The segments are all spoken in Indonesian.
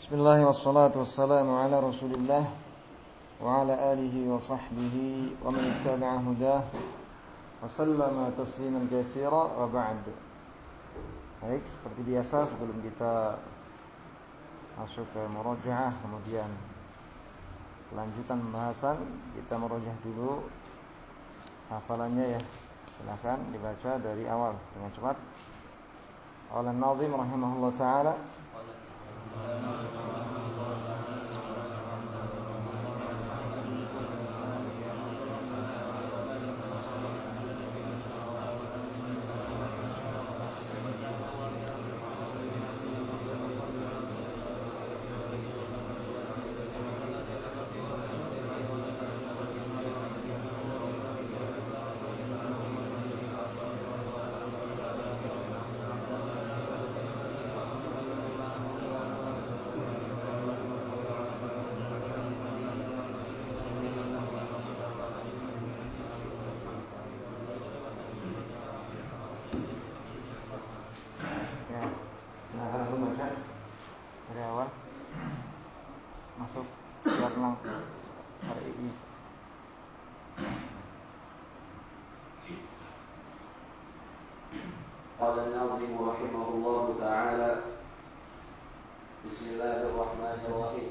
Bismillah wassalatu wassalamu ala Rasulillah wa ala alihi wa sahbihi wa man ittaba'a hudah wa sallama tasliman katsira wa ba'd. Baik, seperti biasa sebelum kita masuk ke murajaah kemudian kelanjutan pembahasan, kita murajaah dulu hafalannya ya. Silakan dibaca dari awal dengan cepat. Qala an-nazim rahimahullah taala dari awal masuk surat Al-Iis. Qala an-nazim rahimahullahu ta'ala Bismillahirrahmanirrahim.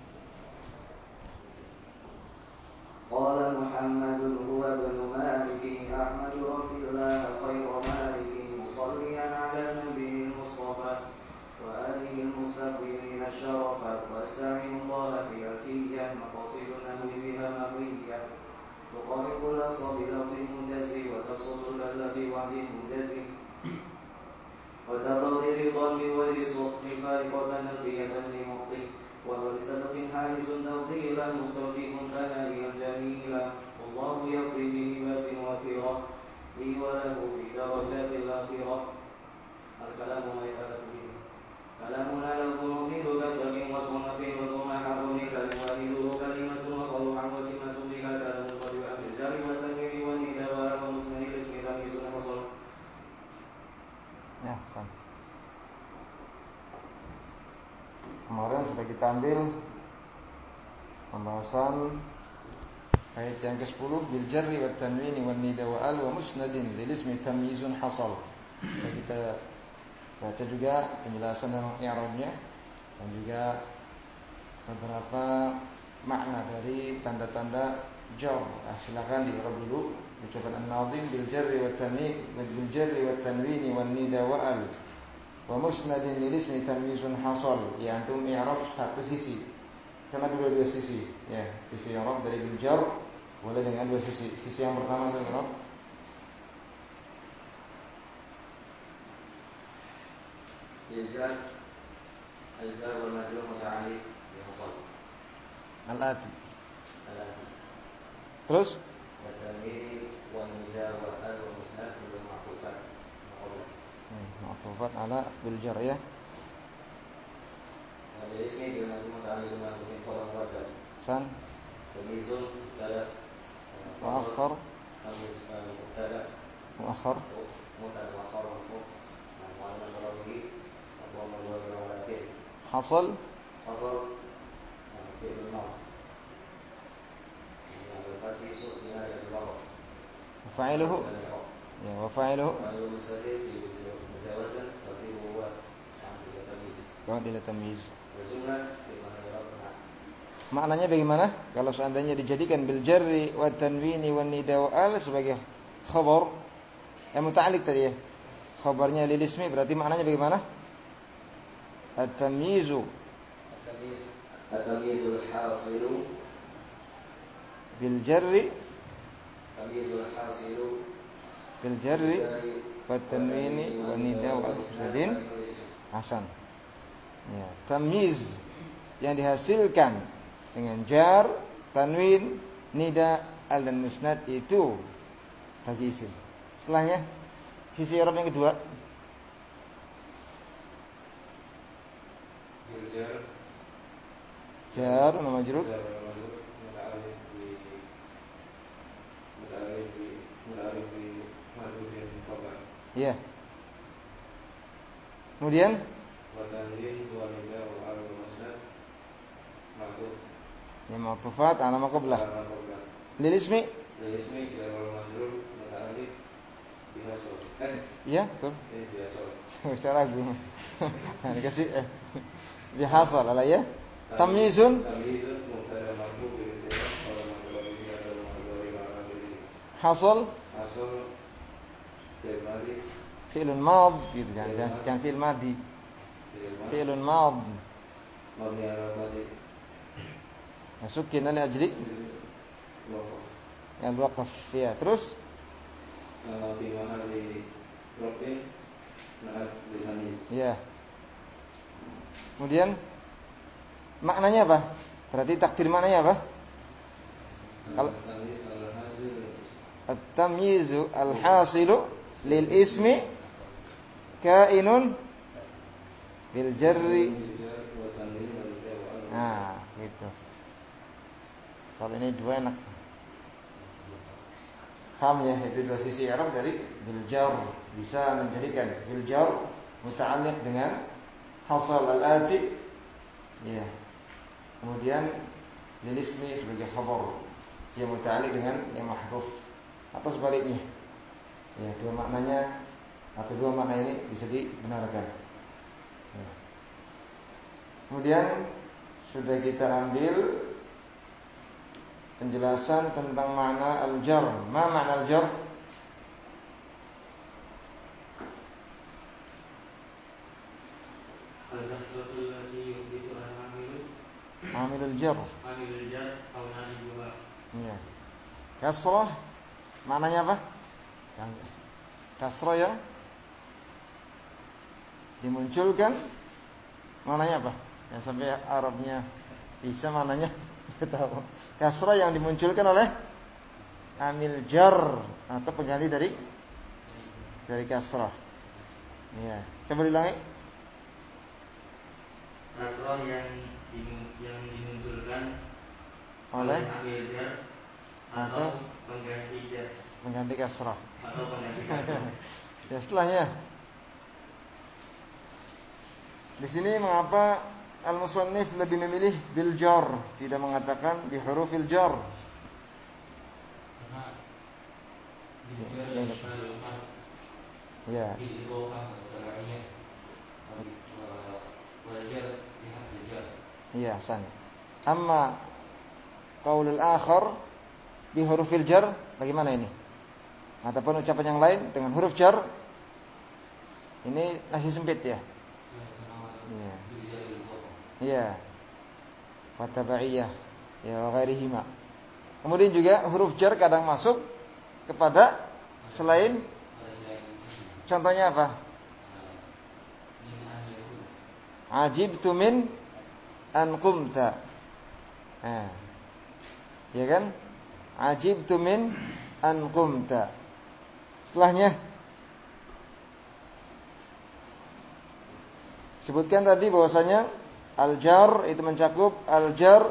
Qala Muhammadun huwa ibnu Malik Ahmadu Rasulillah khairu Malik musalliyan ala nabiyil Mustafa wa alihi al-mustaqbimin asy-syarafa wa astaghfirullah fi atiyyan maqasidun nahwi biha mabiyyan tuqariqul asabi lafzi muntazi wa tasudul alladhi wa'di muntazi wa taqdir dhammi wa lisukhi fariqatan naqiyatan li muqti wa lisadqin halizun tawqilan mustawqimun thaniyan jamila wallahu yaqdi bi hibatin wa firah li wa lahu fi darajatil akhirah al-kalamu ma yatalaqqi kalamuna al-dhulumidu kasabin wa sunnatin wa tumahabuni kalimatu kalimatun wa qawlan wa kalimatun bi kalamun wa bi'amil jari wa tanwini wa nidawa wa musnadil ismi lam yusunna wasal. Ya, kemarin sudah kita ambil pembahasan ayat yang ke-10 bil jarri wat tanwini wan nida wa al wa musnadin lil ismi tamyizun hasal. Sudah kita baca juga penjelasan tentang i'rabnya dan juga beberapa makna dari tanda-tanda jar. Silakan di-i'rab dulu ucapan an-nazim bil jarri wat tanwini wan nida wa al wa musnadin lil ismi tamyizun hasal. Ya, antum i'rab satu sisi. Karena dua sisi. Ya, sisi i'rab dari bil jar boleh dengan dua sisi. Sisi yang pertama itu i'rab Al-jar wal majrur muta'alliq bi hasal. al-ati. Terus At-tanwin wa nida wa al wa musnad bil ma'tufat. ma'tufat ala bil jar ya. Dari sini bil majrur muta'alliq dengan khabar mubtada. San Tamyizun mubtada muakhar mubtada muakhar mubtada muakhar ma'ana tarawi wa mawdu'u al-akhir hasal fi'l al-madhi yang berarti isu dia ada di bawah fa'iluhu ya wa fa'iluhu musaddiq mujawazan tapi huwa ila tamyiz. berjumlah di mana ya. Maknanya bagaimana? Kalau seandainya dijadikan bil jarri wa tanwini wan nida wa al sebagai khabar muta'alliq tadi ya. Khabarnya lil ismi berarti maknanya bagaimana? At-tamyizu hasilu bil jarri tamyizul hasilu bil jarri wa tanwini wan nida wa al musadin hasan. Ya, tamyiz yang dihasilkan dengan jar, tanwin, nida, al dan musnad itu bagi isim. Setelahnya sisi i'rab yang kedua jar wa majrur ya. Kemudian al-ma'tufat ala ma qablah. Lil ismi jar wal majrur muta'alliq bihasal. Iya, betul. Bihasal. Saya ragu. Dikasih bihasal ala ya. Tamyizun mubtada marfu bil ibtida wa maqdar bihi atau maqdari ma'ruf bihi. Hasal fi'lun mad gitu kan. Jangan fi'il madi. Fi'lun mad. Mabni ala madi. Masukin li ajli al-waqf ya. Terus fi mahalli raf'in na'at bil hamz. ya. Kemudian maknanya apa? Berarti takdir maknanya apa? Kalau at-tamyizu al-hasilu lil ismi kainun bil jarri. Nah, gitu. Kalau ini dua enak. Paham ya, itu dua sisi i'rab dari bil jar, bisa menjadikan bil jar muta'alliq dengan hasal al-ati. Ya. Kemudian lil ismi sebagai khabar yang muta'alliq dengan yang mahdhuf atau sebaliknya. Ya, dua maknanya atau dua makna ini bisa dibenarkan. Ya. Kemudian sudah kita ambil penjelasan tentang makna al-jar. Ma makna al-jar? Al-kasratul lati yuhdithu al-amilu. Amilul jar. Amilul jar aw naibuha. Ya. Kasrah maknanya apa? Kasrah yang dimunculkan maknanya apa? Yang sampai Arabnya bisa maknanya kita tahu. Kasrah yang dimunculkan oleh amil jar atau pengganti dari kasrah. Ya, coba diulangi. Kasrah yang dimunculkan Oleh amil jar atau pengganti kasrah. Atau pengganti kasrah. Ya, setelahnya. Di sini mengapa al-musannif lebih memilih bil jar, tidak mengatakan bi hurufil jar? Karena bil jar ya. Bil idhofah tabi'iyah. Wal jar biharfil jar. Iya, hasan. Amma qaulul akhar bi hurufil jar, bagaimana ini? Ataupun ucapan yang lain dengan huruf jar, ini masih sempit ya. Iya. Iya. Wa tabi'iyah ya wa ghairihima. Kemudian juga huruf jar kadang masuk kepada selain. Contohnya apa? Ajibtu min an qumta. Ya kan? Ajibtu min an qumta. Setelahnya sebutkan tadi bahwasanya al-jar itu mencakup al-jar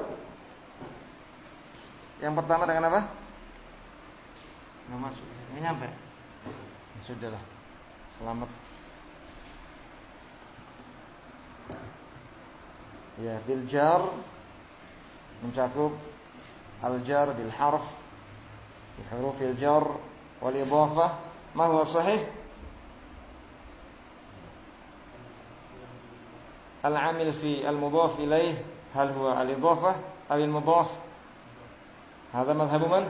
yang pertama dengan apa? Enggak masuk. Enggak nyampe. Sudahlah. Selamat. Ya, bil jar mencakup al-jar bil harf, bi hurufil jar wal idhafah. Ma huwa sahih? Al-amil fi al-mudhaf ilaih hal huwa al-idhafah aw al-mudhaf? Hadha madhhabu man?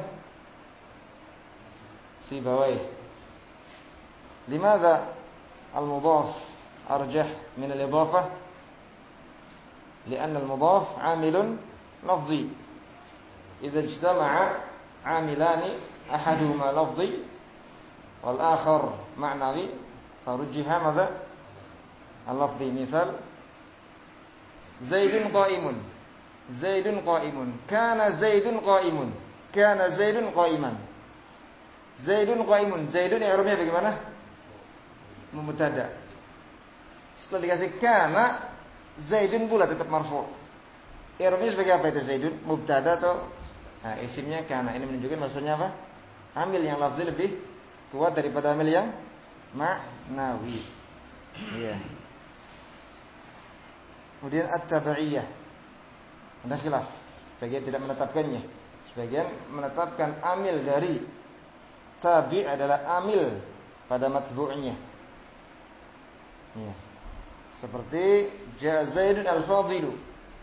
Sibawayh. Limadha al-mudhaf arjah min al-idhafah? Lianna al-mudhaf 'amilun lafzi. Idza ijtama'a 'amilani ahaduhuma lafzi wal akhar ma'nawi farujjiha madha? Al-lafzi. Misal Zaidun qa'imun. Zaidun qa'imun. Kana Zaidun qa'imun. Kana Zaidun qa'iman. Zaidun qa'imun. Zaidun i'rabnya bagaimana? Mubtada. Setelah dikasih kana, Zaidun pula tetap marfu'. I'rabnya sebagai apa itu Zaidun? Mubtada atau isimnya kana. Ini menunjukkan maksudnya apa? Amil yang lafzi lebih kuat daripada amil yang ma'nawi. Iya. Kemudian at-tabi'iyah. Ada khilaf. sebagian tidak menetapkannya. Sebagian menetapkan amil dari tabi' adalah amil pada matbu'nya. Ya. Seperti ja'a Zaidun al-Fadilu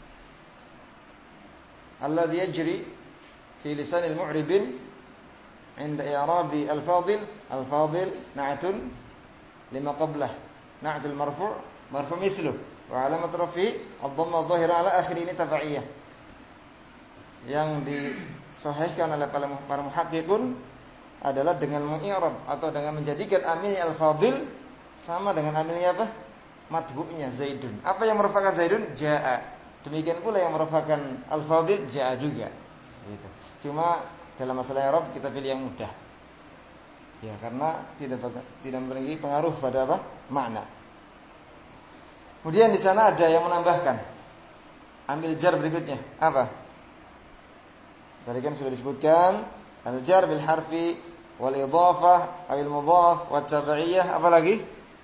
alladhi yajri fi lisan al-mu'ribin 'inda i'rabi al-fadil na'atun lima qablah na'atul marfu' mithluh wa 'alamat rafi' ad-dhamma adh-dhahira 'ala akhir ini tabaiyah. Yang disahihkan oleh para muhaqqiqun adalah dengan mengi'rab atau dengan menjadikan amilnya al-fadil sama dengan amilnya apa? Matbu'nya Zaidun. Apa yang merupakan Zaidun? Ja'a. Demikian pula yang merupakan al-fadil ja'a juga. Gitu. Cuma dalam masalah i'rab kita pilih yang mudah. Ya, karena tidak memiliki pengaruh pada apa? Makna. Kemudian di sana ada yang menambahkan amil jar berikutnya. Apa? Tadi kan sudah disebutkan al-jar bil harfi wal idhafah al mudhaf wat tabi'iyah, apa lagi?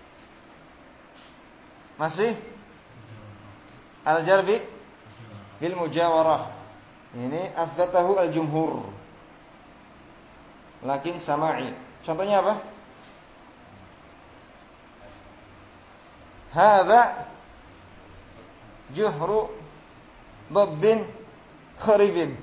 Masih al-jar bil mujawarah. Ini athbatahu al-jumhur. Lakin sama'i. Contohnya apa? Hadza juhru dabbin kharibin.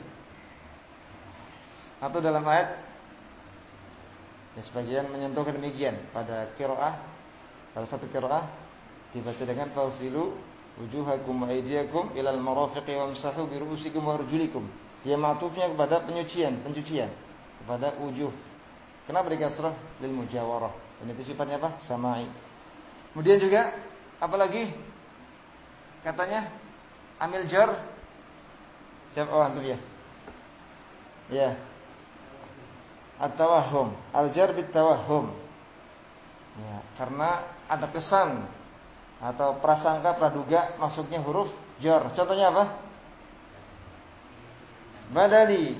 Atau dalam ayat ya, sebagian menyentuhkan demikian pada qiraah, pada satu qiraah dibaca dengan fasilu wujuhakum wa aydiyakum ilal marafiqi wamsahu bi ru'usikum wa arjulikum. Dia ma'tufnya kepada pencucian kepada wujuh. Kenapa dikasrah? Lil mujawarah. Dan itu sifatnya apa? Sama'i. Kemudian juga apalagi katanya amil jar. Siapa antum ya? Ya. At-tawahhum, al-jar bit-tawahhum. Ya, karena ada kesan atau prasangka praduga masuknya huruf jar. Contohnya apa? Badali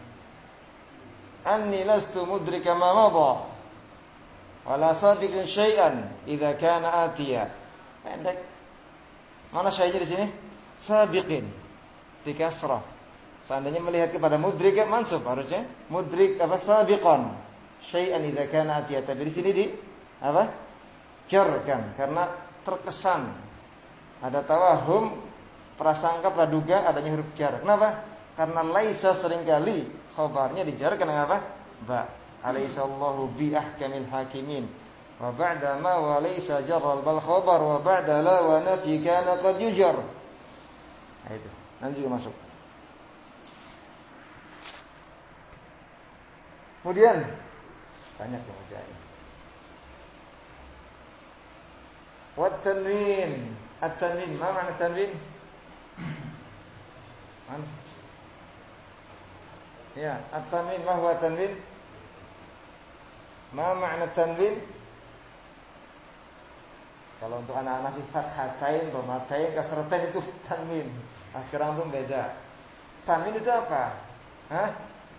anni lastu mudrika ma madha wala sadiqin syai'an idza kana atiya. Pendek. Mana syai'nya di sini? Sabiqin di kasrah. Seandainya melihat kepada mudrik mansub harusnya mudrik apa sabiqan syai'an idza kana atiya. Tapi di sini di apa? Jarkan karena terkesan ada tawahum prasangka praduga adanya huruf jar. Kenapa? Karena laisa seringkali khabarnya dijarkan dengan apa? Ba. Alaisallahu bi ahkamil hakimin. Wa ba'da ma wa laisa jarral bal khabar wa ba'da la wa nafi kana qad yujar. Nah, itu. Nanti juga masuk. Kemudian banyak yang ajaib. Wat tanwin. At-tanwin, ma makna tanwin? Ya, at-tanwin, ma huwa tanwin? Ma makna tanwin? Kalau untuk anak-anak sih fathatain, dhammatain, kasratain itu tanwin. Nah, sekarang tuh beda. Tanwin itu apa? Hah?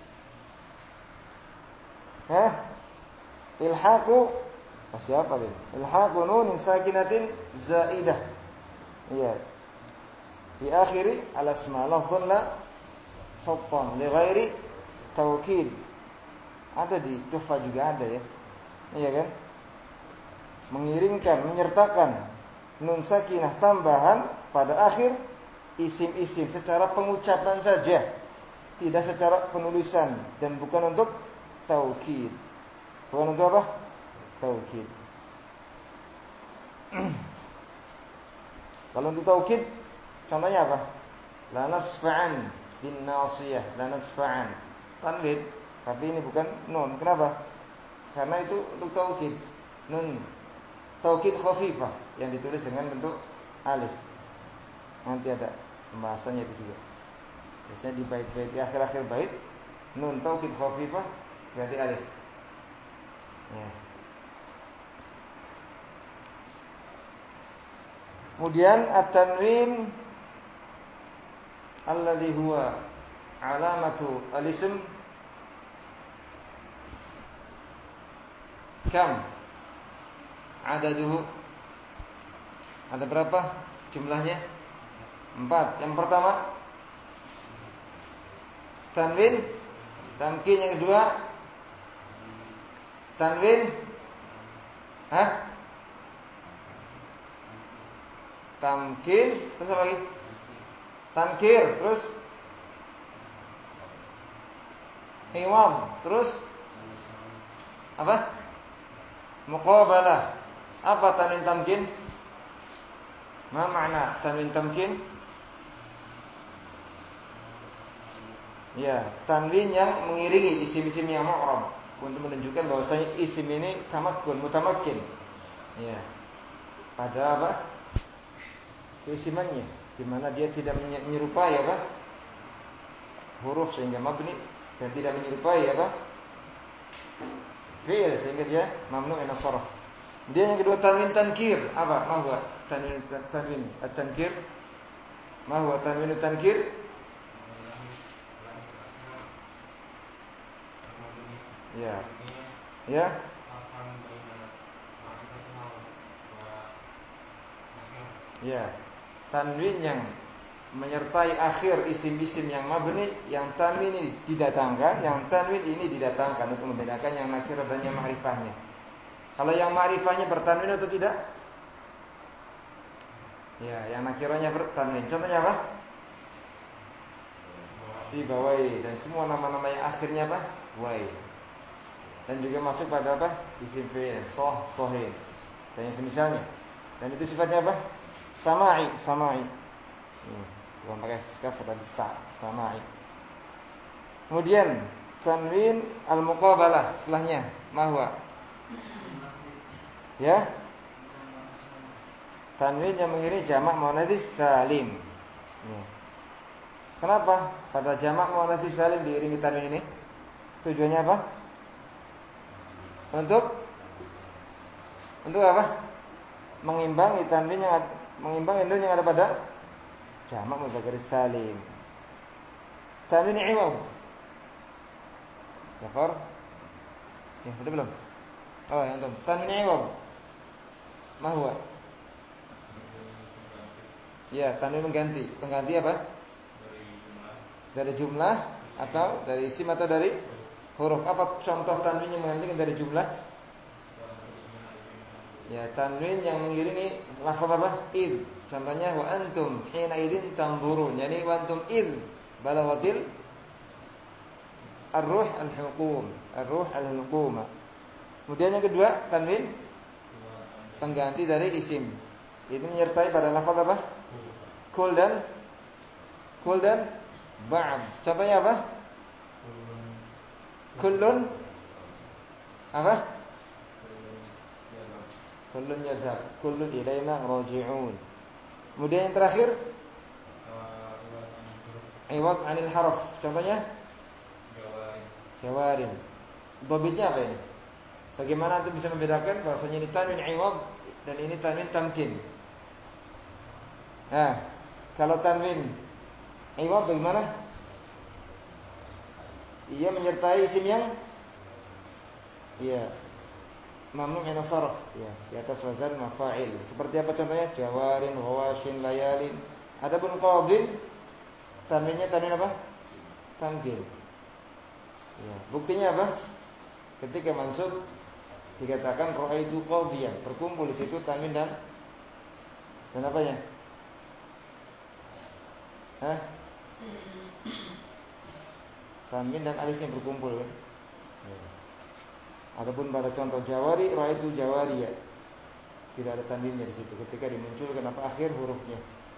Ilhaqu siapa ini? Ilhaqu nunin sakinatin zaidah. Iya. Di akhiri al-asma lafdhun la khattan li ghairi taukid. Ada di Tuhfah juga ada ya. Iya kan? Mengiringkan, menyertakan nun sakinah tambahan pada akhir isim-isim secara pengucapan saja, tidak secara penulisan dan bukan untuk taukid. Bukan untuk apa? Taukid. Kalau untuk taukid contohnya apa? La nasfa'an bin nasiyah, la nasfa'an. Tanwin, tapi ini bukan nun. Kenapa? Karena itu untuk taukid. Nun taukid khafifah yang ditulis dengan bentuk alif. Nanti ada pembahasannya itu juga. Biasanya di bait-bait di akhir-akhir bait nun taukid khafifah berarti alif. Ya. Kemudian at-tanwin alladhi huwa alamatu al-ism kam adaduhu, ada berapa jumlahnya? 4. Yang pertama tanwin tamkin. Yang kedua tanwin tamkin. Terus apa lagi? Tankir. Terus iwad. Terus apa? Muqabalah. Apa tanwin tamkin? Ma makna tanwin tamkin? Ya, tanwin yang mengiringi isim-isim yang mu'rab untuk menunjukkan bahwasanya isim ini tamakkun, mutamakkin. Ya. Pada apa? Keisimannya, di mana dia tidak menyerupai apa? Huruf sehingga mabni, dan tidak menyerupai apa? Fi'il sehingga dia mamnu' min as-sarf. Dia yang kedua tanwin tankir. Apa? Ma huwa tanwin at-tankir? Ma huwa tanwin at-tankir? Ya. Ya. Ya. Tanwin yang menyertai akhir isim-isim yang mabni, yang tanwin ini didatangkan, yang tanwin ini didatangkan untuk membedakan yang nakirah dan yang ma'rifahnya. Kalau yang ma'rifahnya bertanwin atau tidak? Ya, yang nakirahnya bertanwin. Contohnya apa? Sibawai, dan semua nama-nama yang akhirnya apa? Wai. Dan juga masuk pada apa? Isim fi'il, sohin, dan yang semisalnya. Dan itu sifatnya apa? Sama'i. Bukan pakai kasar tapi sama'i. Kemudian tanwin al-muqabalah setelahnya, mahwa. Ya. Tanwin yang mengiringi jamak muannats salim. Ya. Kenapa pada jamak muannats salim diiringi tanwin ini? Tujuannya apa? Untuk apa? Mengimbangi tanwin yang nun yang ada pada jamak mudzakkar salim. Tanwin iwad. Jafar? Ya, udah belum? Oh, yang itu. Tanwin iwad. Ma huwa? Ya, tanwin mengganti. Pengganti apa? Dari jumlah atau dari isim atau dari huruf. Apa contoh tanwin yang menggantikan dari jumlah? Ya, tanwin yang mengiringi lafaz apa? Id. Contohnya wa antum hina idzin tanzurun. Yani wa antum id balaghatil ar-ruh al-hulqum. Kemudian yang kedua, tanwin pengganti dari isim. Itu menyertai pada lafaz apa? Kul dan ba'd. Contohnya apa? Kullun apa? Kullun yadhhab, kullun ilaina raji'un. Kemudian yang terakhir iwad 'anil harf. Contohnya jawarin. Dhabitnya apa ini? Bagaimana antum bisa membedakan bahwasanya ini tanwin iwad dan ini tanwin tamkin? Nah, kalau tanwin iwad bagaimana? Ia menyertai isim yang mamnu' min as-sarf, di atas wazan mafa'il. Seperti apa contohnya? Jawarin, ghawashin, layalin. Adapun qadin, tanwinnya tanwin apa? Tamkin. Ya, buktinya apa? Ketika mansub dikatakan ra'aitu qadiyan, berkumpul di situ tanwin dan apanya? Tanwin dan alifnya berkumpul kan? Ya. Adapun pada contoh jawari, ra'aitu jawariya, tidak ada tanwinnya di situ ketika dimunculkan apa akhir hurufnya.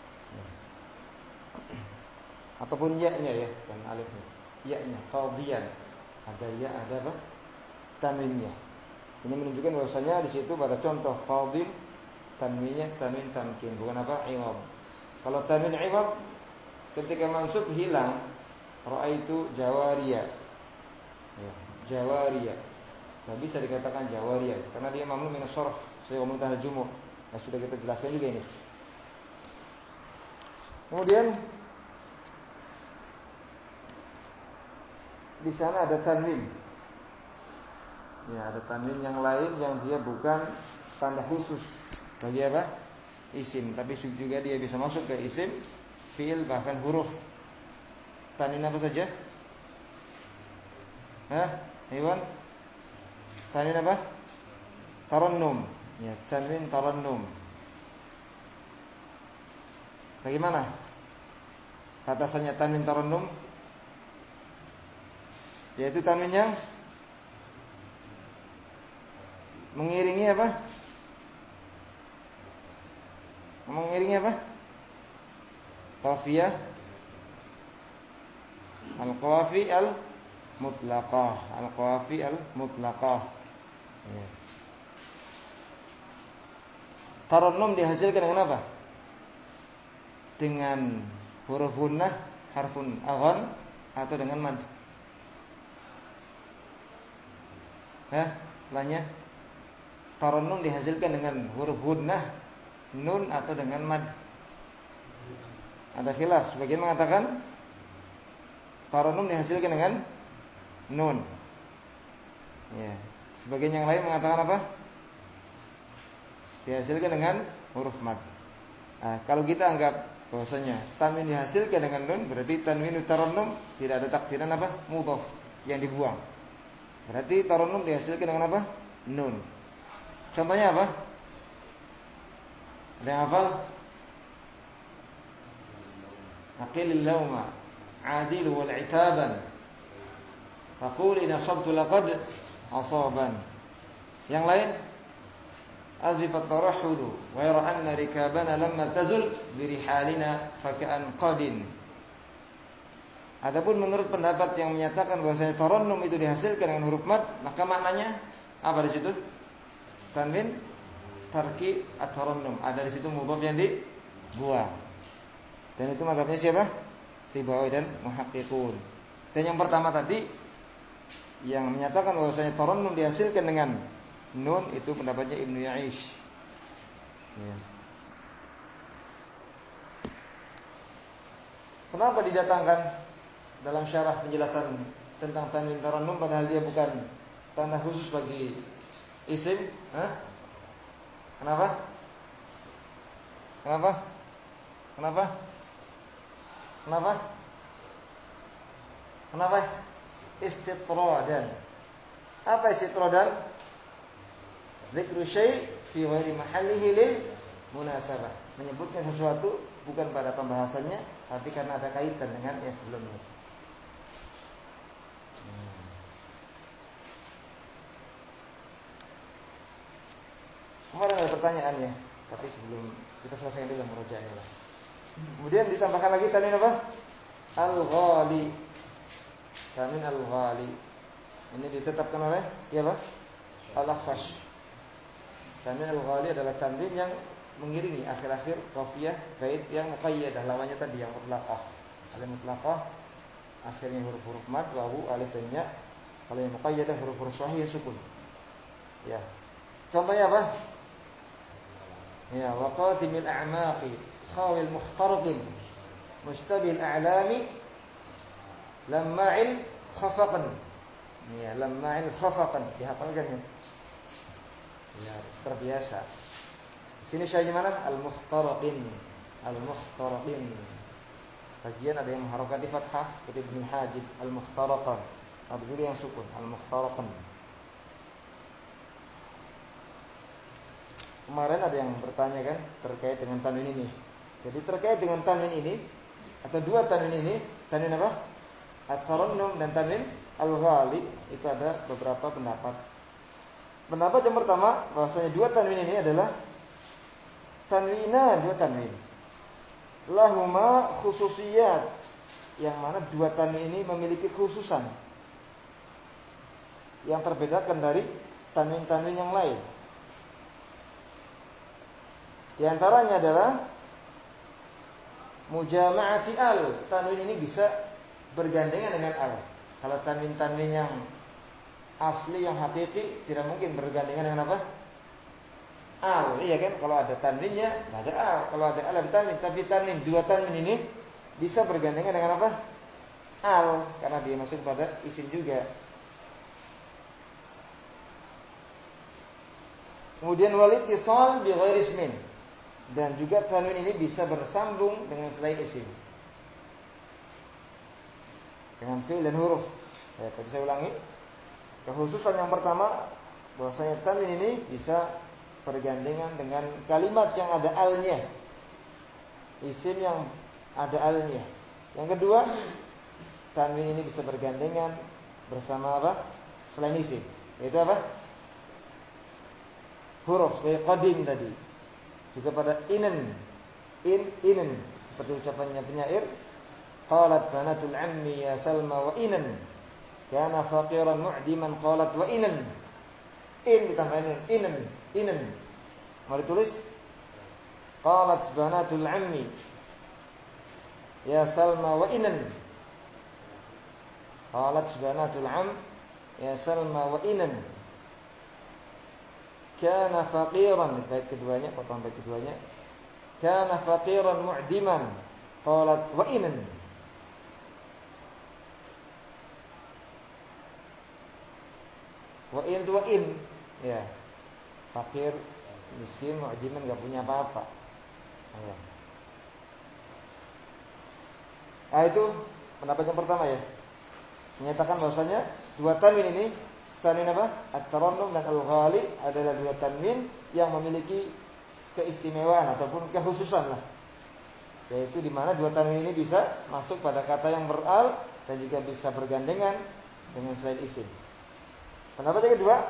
Ataupun ya-nya ya, dan alifnya. Ya-nya qadiyan. Ada ya, ada apa? Tanwinnya. Ini menunjukkan bahwasanya di situ pada contoh qadin tanwinnya tanwin tamkin, bukan apa? Iwad. Kalau tanwin iwad ketika mansub hilang, ra'aitu jawariya. Ya, jawariya. Nah, bisa dikatakan jawariyah karena dia mamnu min as-sarf, saya muntahal jumu'. Nah, sudah kita jelaskan juga ini. Kemudian di sana ada tanwin. Ya, ada tanwin yang lain yang dia bukan tanda khusus bagi apa? Isim, tapi juga dia bisa masuk ke isim, fiil, bahkan huruf. Tanwin apa saja? Iwan? Tanwin apa? Tarannum. Ya, tanwin tarannum. Bagaimana batasannya tanwin tarannum? Yaitu tanwin yang mengiringi apa? Mengiringi apa? Qafiyah al-qawafi al-mutlaqah. Al-qawafi al-mutlaqah. Ya. Tarannum dihasilkan dengan apa? Dengan huruf gunnah, harfun aghan, atau dengan mad? Setelahnya tarannum dihasilkan dengan huruf gunnah, nun, atau dengan mad? Ada khilaf. Sebagian mengatakan tarannum dihasilkan dengan nun. Ya. Sebagian yang lain mengatakan apa? Dihasilkan dengan huruf mad. Nah, kalau kita anggap bahwasanya tanwin dihasilkan dengan nun, berarti tanwin tarannum tidak ada takdiran apa? Mudhaf, yang dibuang. Berarti tarannum dihasilkan dengan apa? Nun. Contohnya apa? Ada yang hafal? Aqilil lauma adil wal itaban faqul in asabtu laqad asaban. Yang lain? Azifat tarahhudu wa yara anna rikabana lamma tazul birihalina faka'an qadin. Adapun menurut pendapat yang menyatakan bahwasanya tarannum itu dihasilkan dengan huruf mad, maka maknanya apa di situ? Tanwin tarki at-tarannum, ada di situ mudhaf yang dibuang. Dan itu mazhabnya siapa? Sibawi dan muhaqqiqun. Dan yang pertama tadi yang menyatakan bahwasanya tarannum dihasilkan dengan nun, itu pendapatnya Ibnu Ya'ish. Ya. Kenapa didatangkan dalam syarah penjelasan tentang tanwin tarannum padahal dia bukan tanda khusus bagi isim? Kenapa? Kenapa? Kenapa? Kenapa? Kenapa? Istitradan. Apa istitradan? Dzikru syai' fi ghairi mahallihi lil munasabah. Menyebutkan sesuatu bukan pada pembahasannya, tapi karena ada kaitan dengan yang sebelumnya. Kemarin ada pertanyaan ya, tapi sebelum kita selesaikan dulu murojaahnya lah. Kemudian ditambahkan lagi tanwin apa? Al-ghali. Tanwin al-ghali. Ini ditetapkan oleh siapa? Al-Akhfash. Tanwin al-ghali adalah tanwin yang mengiringi akhir-akhir qafiyah bait yang muqayyadah, lawannya tadi yang mutlaqah. Kalau mutlaqah akhirnya huruf-huruf mad, wawu, alif dan ya. Kalau yang muqayyadah huruf-huruf sahih yang sukun. Ya. Contohnya apa? Ya, waqatimil a'maqi khawil mukhtarqin mustabil a'lami lamma'il khafaqan. Ya, lamma'il khafaqan dihafalkan ya. Ya, terbiasa. Di sini syahid mana? Al-mukhtarqin. Al-mukhtarqin. Bagian ada yang mengharokati fathah seperti Ibnu Hajib, al-mukhtaraqan. Ada juga yang sukun, al-mukhtaraqan. Kemarin ada yang bertanya kan terkait dengan tanwin ini. Jadi terkait dengan tanwin ini atau dua tanwin ini, tanwin apa? At-tarannum dan tanwin al-ghali, itu ada beberapa pendapat. Pendapat yang pertama bahwasanya dua tanwin ini adalah tanwinan, dua tanwin. Lahuma khususiyat, yang mana dua tanwin ini memiliki khususan yang terbedakan dari tanwin-tanwin yang lain. Di antaranya adalah mujama'ati al. Tanwin ini bisa bergandengan dengan al. Kalau tanwin-tanwin yang asli, yang hakiki, tidak mungkin bergandengan dengan apa? Al. Iya kan? Kalau ada tanwinnya, ada al. Kalau ada al, ada tanwin. Tapi tanwin, dua tanwin ini bisa bergandengan dengan apa? Al. Karena dia masuk pada isim juga. Kemudian walid ittisal bi ghairi ismin. Dan juga tanwin ini bisa bersambung dengan selain isim, dengan fi'il dan huruf. Ya, tadi saya ulangi. Kekhususan yang pertama, bahwasanya tanwin ini bisa bergandengan dengan kalimat yang ada alnya, isim yang ada alnya. Yang kedua, tanwin ini bisa bergandengan bersama apa? Selain isim. Itu apa? Huruf kayak qadim tadi. Juga pada inen, inen seperti ucapannya penyair, qalat banatul ammi ya Salma wa inen, kana faqiran mu'diman qalat wa inen. In ditambahin inen. Mau ditulis? Qalat banatul ammi ya Salma wa inen. Qalat banatul am ya Salma wa inen. Kana faqiran, bait keduanya, potong bait keduanya. Kana faqiran mu'diman qalat wa inen. Wa in ya. Fakir, miskin, mu'diman, enggak punya apa-apa. Ya. Nah, itu pendapat yang pertama ya. Menyatakan bahwasanya dua tanwin ini, tanwin apa? At-tarannum dan al-ghali adalah dua tanwin yang memiliki keistimewaan ataupun kekhususan lah. Yaitu di mana dua tanwin ini bisa masuk pada kata yang beral dan juga bisa bergandengan dengan selain isim. Pendapat yang kedua,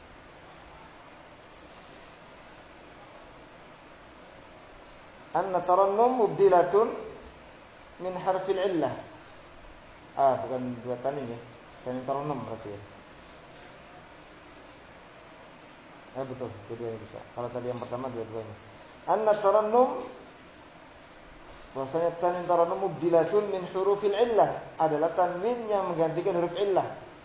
anna tarannum mubdilatun min harfil illah. Bukan dua tanwin ya. Tanwin tarannum berarti ya. Betul, dua-duanya bisa. Kalau tadi yang pertama dua-duanya. Anna tarannum, bahwasanya tanwin tarannum mubdilatun min hurufil illah, adalah tanwin yang menggantikan huruf illah.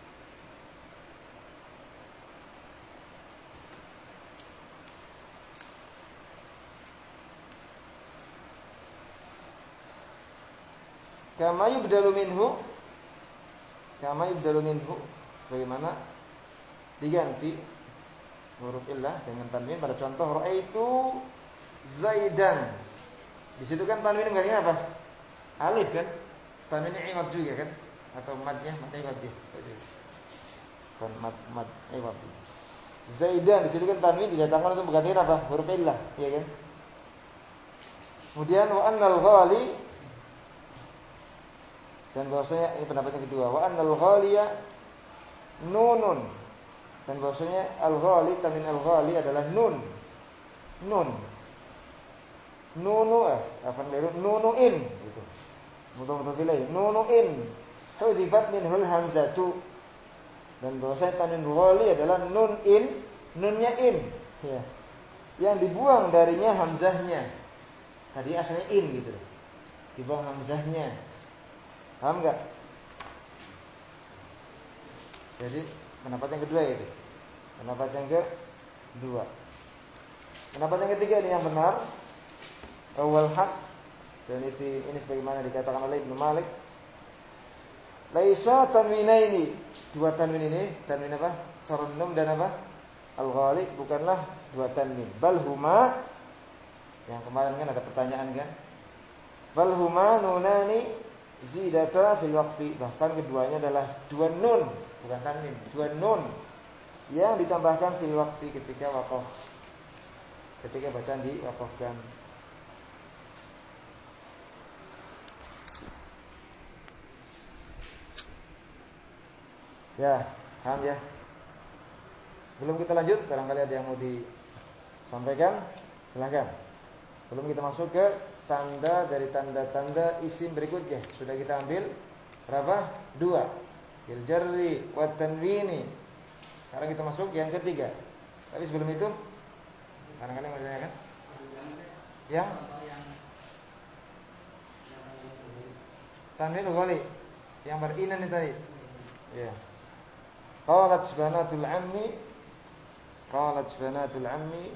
Kama yubdalu minhu, sebagaimana diganti huruf illah dengan tanwin pada contoh ra'aitu Zaidan. Di situ kan tanwin enggaknya apa? Alif kan? Tanwinnya iwad juga kan? Atau madnya iwad ya. Kan mad iwad. Zaidan di situ kan tanwin didatangkan untuk menggantikan apa? Huruf illah, ya kan? Kemudian wa annal ghali, dan bahwasanya ini pendapat yang kedua, wa annal ghaliya nunun, dan bahwasanya al-ghali, tanwin al-ghali adalah nun. Nunuin gitu. Mudah-mudahan nunuin hudifat minhul hamzatu, dan bahwasanya tanwin ghali adalah nunnya in ya. Yang dibuang darinya hamzahnya. Tadi asalnya in gitu. Dibuang hamzahnya. Paham enggak? Jadi pendapat yang kedua itu. Pendapat yang kedua. Pendapat yang ketiga ini yang benar. Awal haq, dan ini sebagaimana dikatakan oleh Ibnu Malik. Laisa tanwinaini, dua tanwin ini, tanwin apa? Tarannum dan apa? Al-ghali bukanlah dua tanwin. Bal huma, yang kemarin kan ada pertanyaan kan? Bal huma nunani zidata fil waqfi. Bahkan keduanya adalah dua nun, bukan tanwin, dua nun yang ditambahkan fil waqfi ketika waqaf. Ketika bacaan diwaqafkan. Ya, paham ya? Belum kita lanjut, barangkali ada yang mau disampaikan, silakan. Belum kita masuk ke tanda dari tanda-tanda isim berikutnya. Sudah kita ambil berapa? 2. Bil jarri wat tanwini. Sekarang kita masuk yang ketiga. Tapi sebelum itu, barangkali mau ditanyakan? Yang tanwin ghali, yang berinan itu tadi. Ya. Qalat banatul ammi,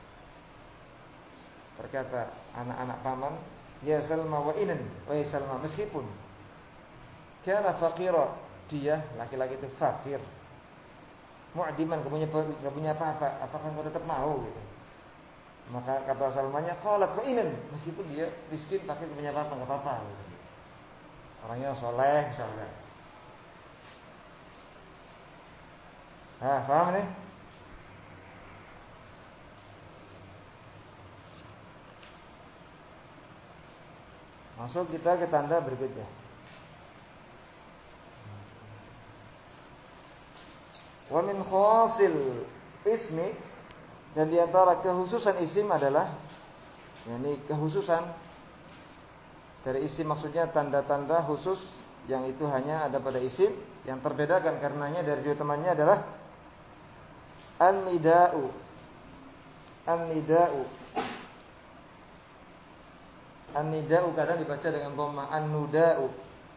berkata anak-anak paman, ya Salma wa inen, wahai Salma, meskipun kana faqira, dia laki-laki itu fakir, mu'diman, enggak punya apa-apa, apakah kamu tetap mau gitu? Maka kata Salmanya, qalat wa inen, meskipun dia miskin, fakir, punya apa-apa, enggak apa-apa gitu. Orangnya soleh misalnya. Paham nih? Masuk kita ke tanda berikutnya. Wa min khasil ismi, dan di antara kekhususan isim adalah, yakni kekhususan dari isim maksudnya tanda-tanda khusus yang itu hanya ada pada isim, yang terbedakan karenanya dari dua temannya adalah an-nida'u. An-nida'u. An-nida'u kadang dibaca dengan dhammah, an-nuda'u.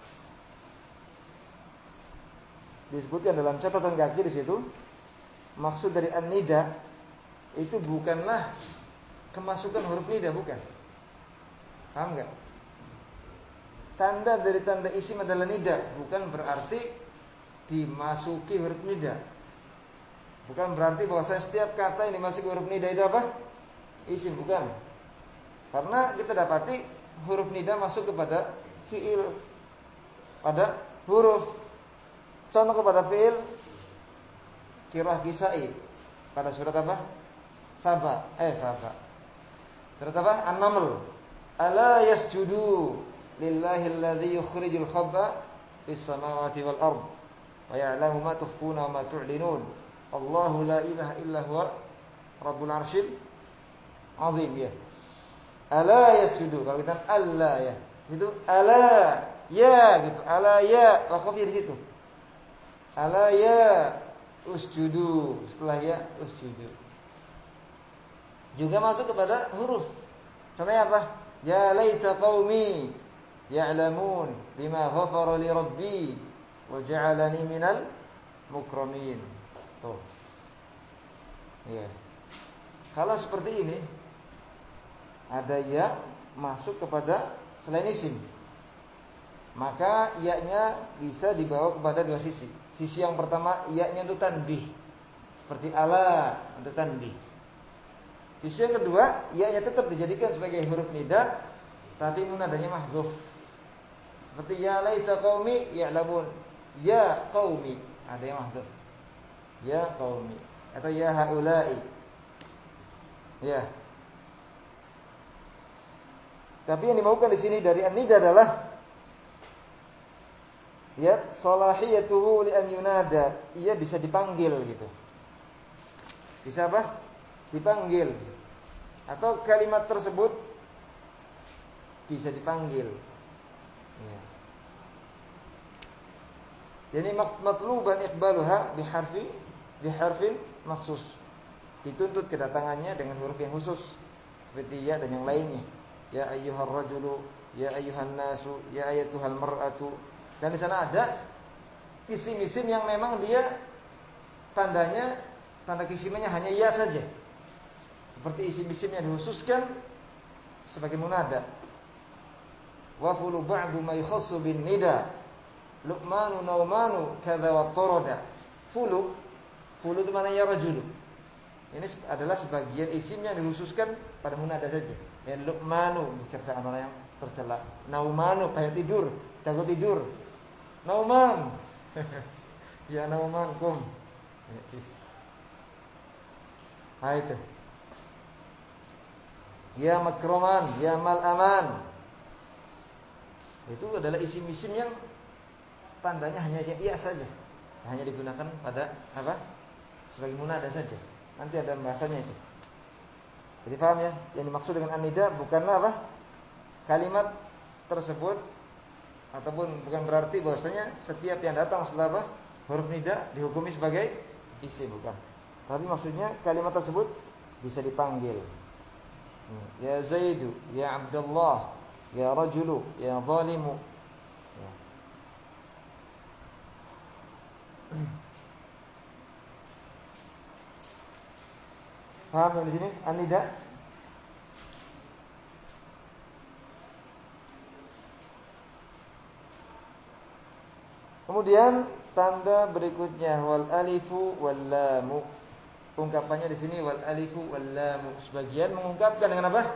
Disebutkan dalam catatan kaki di situ, maksud dari an-nida itu bukanlah kemasukan huruf nida, bukan. Paham enggak? Tanda dari tanda isim adalah nida, bukan berarti dimasuki huruf nida. Bukan berarti bahwa setiap kata yang dimasuki huruf nida itu apa? Isim, bukan. Karena kita dapati huruf nida masuk kepada fiil, pada huruf. Contoh kepada fiil Qiraah Kisai pada surat apa? Saba. Surat apa? An-Naml. Ala yasjudu lillahi alladhi yukhrijul khab'a fis samawati wal ard wa ya'lamu ma tukhfuna wa ma tu'linun. Allahu la ilaha illa huwa rabbul arsyil azim, ya. Ala yasjudu, kalau kita alla, ya. Itu ala ya gitu. Ala ya, waqafnya di situ. Ala ya usjudu, setelah ya usjudu. Juga masuk kepada huruf. Contohnya apa? Ya laita qaumi ya'lamun bima ghafara li rabbi wa ja'alani minal mukramin. Tuh. Ya. Kalau seperti ini ada ya masuk kepada selain isim, maka ya-nya bisa dibawa kepada dua sisi. Sisi yang pertama, ya-nya itu tanbih, seperti ala untuk tanbih. Sisi yang kedua, ya-nya tetap dijadikan sebagai huruf nida, tapi munadanya mahdzuf. Seperti ya laita qaumi ya'lamun, ya qaumi, ada yang mahdzuf. Ya qaumi atau ya haula'i. Ya. Tapi yang dimaukan di sini dari an-nida adalah ya salahiyatuhu li an yunada, ia bisa dipanggil gitu. Bisa apa? Dipanggil. Atau kalimat tersebut bisa dipanggil. Ya. Jadi matluban iqbaluha biharfin maksus. Dituntut kedatangannya dengan huruf yang khusus seperti ya dan yang lainnya. Ya ayyuhar rajulu, ya ayyuhan nasu, ya ayyatuhal mar'atu. Dan di sana ada isim-isim yang memang dia tandanya, tanda keisimnya hanya ya saja. Seperti isim-isim yang dikhususkan sebagai munada. Wa fulu ba'du ma yukhassu bin nida. Luqmanu naumanu kadza wa tarada. Fulu itu maknanya rajul. Ini adalah sebagian isim yang dikhususkan pada munada saja. Ya Luqmanu, cercaan orang yang tercela. Naumanu, kayak tidur, jago tidur. Nauman. Ya Nauman kum. Hai itu. Ya Makroman, ya Malaman. Itu adalah isim-isim yang tandanya hanya ya saja. Hanya digunakan pada apa? Sebagai munada saja. Nanti ada bahasanya itu. Jadi paham ya? Yang dimaksud dengan an-nida bukanlah apa? Kalimat tersebut, ataupun bukan berarti bahwasanya setiap yang datang setelah apa? Huruf nida dihukumi sebagai isim, bukan. Tapi maksudnya kalimat tersebut bisa dipanggil. Ya Zaidu, ya Abdullah, ya Rajulu, ya Zalimu. Ya. Paham di sini an-nida? Kemudian tanda berikutnya wal alifu wal lamu. Ungkapannya di sini wal alifu wal lamu. Sebagian mengungkapkan dengan apa?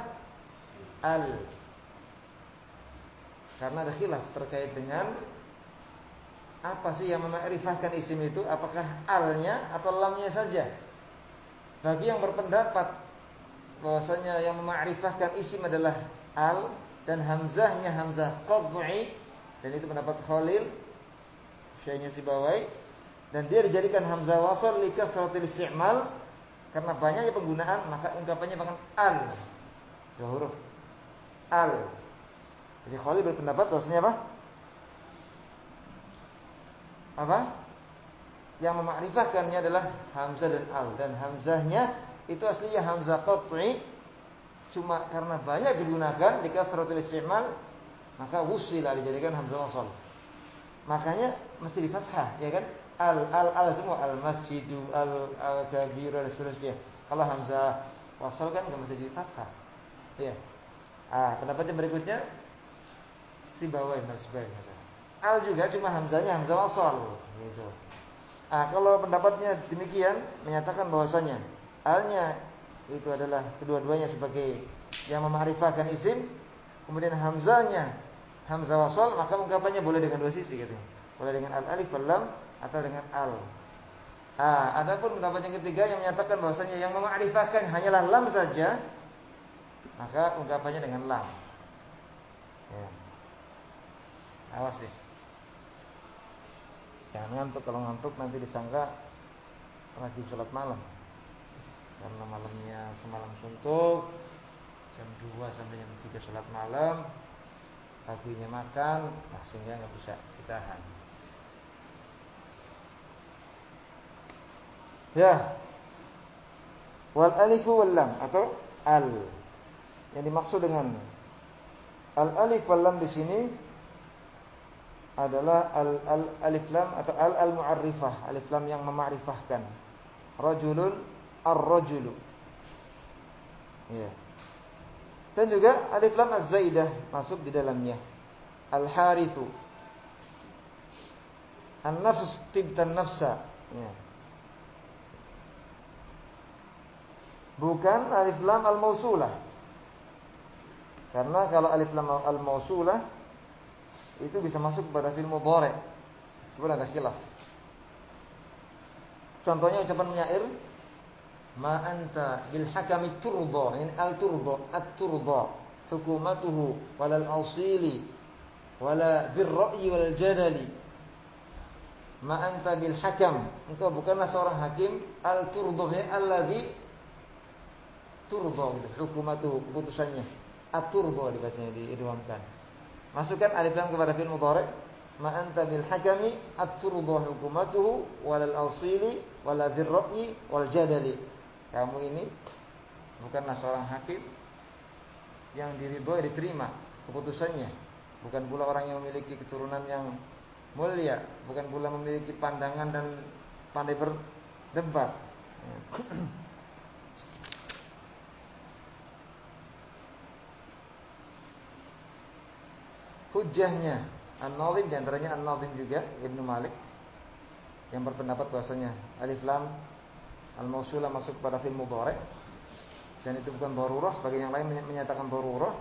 Al. Karena ada khilaf terkait dengan apa sih yang memakrifahkan isim itu? Apakah alnya atau lamnya saja? Bagi yang berpendapat bahwasanya yang memakrifahkan isim adalah al dan hamzahnya hamzah qad'i, dan itu pendapat Khalil, Syekhnya Sibawai, dan dia dijadikan hamzah wasl li kathratil isti'mal, karena banyaknya penggunaan maka ungkapannya dengan al, dua huruf al. Jadi Khalil berpendapat bahwasanya apa? Yang memakrifahkannya adalah hamzah dan al, dan hamzahnya itu aslinya hamzah qat'i, cuma karena banyak digunakan di kathratul isti'mal maka wusila, dijadikan hamzah wasl. Makanya mesti di fathah, ya kan? Al semua, al masjidu, al kabiru dan seterusnya. Kalau hamzah wasl kan enggak mesti di fathah. Ya. Pendapatnya berikutnya Sibawai Nasbah. Al juga cuma hamzahnya hamzah wasl gitu. Kalau pendapatnya demikian, menyatakan bahwasanya alnya itu adalah kedua-duanya sebagai yang memakrifahkan isim, kemudian hamzahnya hamzah wasl, maka ungkapannya boleh dengan dua sisi katanya. Boleh dengan al alif wal lam atau dengan al. Adapun pendapat yang ketiga yang menyatakan bahwasanya yang memakrifahkan hanyalah lam saja, maka ungkapannya dengan lam. Ya. Awas sih. Jangan ngantuk, kalau ngantuk nanti disangka rajin sholat malam. Karena malamnya semalam suntuk, jam 2 sampai jam 3 sholat malam, paginya makan, sehingga nggak bisa ditahan. Ya, wal alifu wal lam atau al. Yang dimaksud dengan al alif wal lam di sini adalah al alif lam atau al mu'arrifah, alif lam yang memakrifahkan. Rajulun ar-rajulu. Ya. Dan juga alif lam az-zaidah masuk di dalamnya. Al-harithu. An-nafs tibtan nafsa. Ya. Bukan alif lam al-mausulah. Karena kalau alif lam al-mausulah itu bisa masuk pada fi'il mudhari'. Meskipun ada khilaf. Contohnya ucapan penyair, ma anta bil hakami turda, ini al turda, at turda, hukumatuhu walal asili wala bir ra'yi wal jadali. Ma anta bil hakam, engkau bukanlah seorang hakim, al turda alladhi turda, gitu, hukumatuhu, keputusannya. At turda dibacanya, diidghamkan. Masukkan alif lam kepada fi'il mudhari'. Ma anta bil hakami at-turda hukumatuhu walal asili wala dzir ra'yi wal jadali. Kamu ini bukanlah seorang hakim yang diridhoi, diterima keputusannya, bukan pula orang yang memiliki keturunan yang mulia, bukan pula memiliki pandangan dan pandai berdebat. Hujjahnya An-Nazim, di antaranya An-Nazim juga Ibnu Malik yang berpendapat bahwasanya alif lam al-mausulah masuk pada fi'il mudhari' dan itu bukan darurah. Sebagian yang lain menyatakan darurah.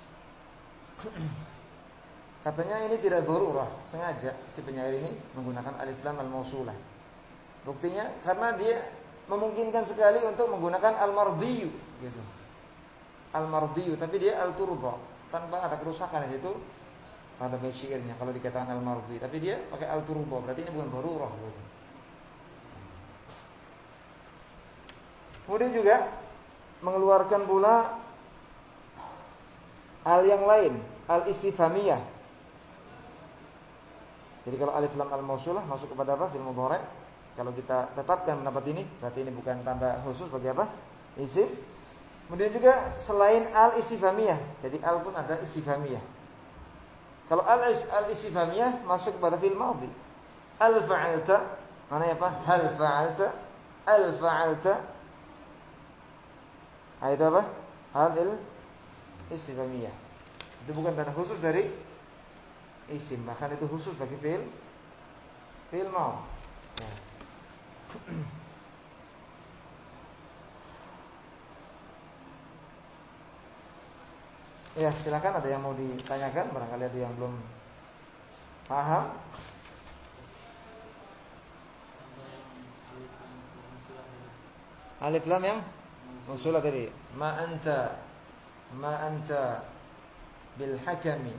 Katanya ini tidak darurah, sengaja si penyair ini menggunakan alif lam al-mausulah. Buktinya karena dia memungkinkan sekali untuk menggunakan al-mardiyu gitu. Al-mardiyu tapi dia al-turda tanpa ada kerusakan di situ. Pada bait syairnya kalau dikatakan al-mardi, tapi dia pakai al-turba, berarti ini bukan darurah. Kemudian juga mengeluarkan pula al yang lain, al-istifhamiyah. Jadi kalau alif lam al-mausulah masuk kepada apa? Fi'il mudhari'. Kalau kita tetapkan pendapat ini, berarti ini bukan tanda khusus bagi apa? Isim. Kemudian juga selain al-istifhamiyah, jadi al pun ada istifhamiyah. Kalau al-istifhamiyah masuk pada fi'il madhi. Al fa'alta, mana apa? Hal fa'alta, al fa'alta. Itu apa? Hal istifhamiyah. Itu bukan tanda khusus dari isim, bahkan itu khusus bagi fi'il madhi. Ya, silakan, ada yang mau ditanyakan, barangkali ada yang belum paham. Alif lam yang mausulah tadi. Ma anta bil hakami.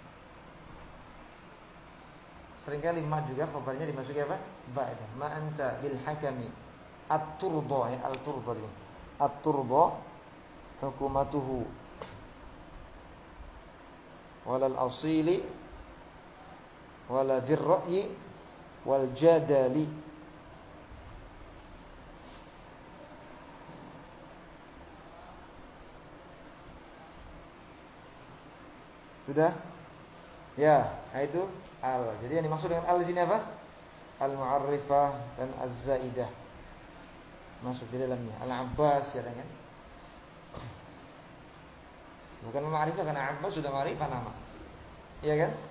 Seringkali ma juga khabarnya dimasuki apa? Ba itu. Ma anta bil hakami. At-turda ya, al-turda ini. At-turda hukumatuhu walal asili wala dzirra'yi wal jadali. Sudah? Ya, itu al. Jadi yang dimaksud dengan al di sini apa? Al-mu'arrifah dan az-zaidah. Masuk di dalamnya. Al-Abbas ya kan? Bukan ma'rifah karena Abbas sudah ma'rifah nama. Iya kan?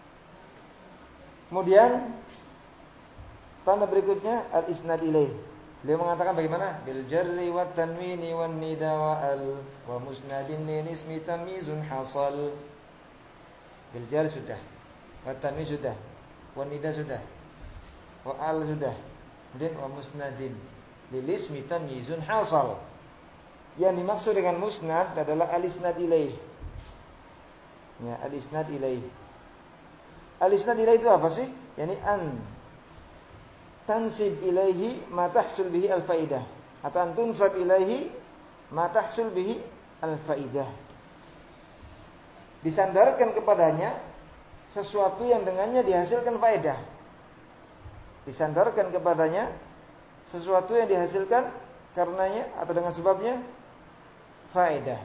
Kemudian tanda berikutnya al-isnad ilaih. Beliau mengatakan bagaimana? Bil jarri wat tanwini wan nida wa al wa musnadin lil ismi tamyizun hasal. Bil jarri sudah. Wat tanwin sudah. Wan nida sudah. Wa al sudah. Kemudian wa musnadin lil ismi tamyizun hasal. Yang dimaksud dengan musnad adalah al-isnad ilaih. Ya, al-isnad ilaih. Al-isnad ilaih itu apa sih? Yani an tansib ilaihi ma tahsul bihi al-faidah. Atau an tunsab ilaihi ma tahsul bihi al-faidah. Disandarkan kepadanya sesuatu yang dengannya dihasilkan faedah. Disandarkan kepadanya sesuatu yang dihasilkan karenanya atau dengan sebabnya faedah.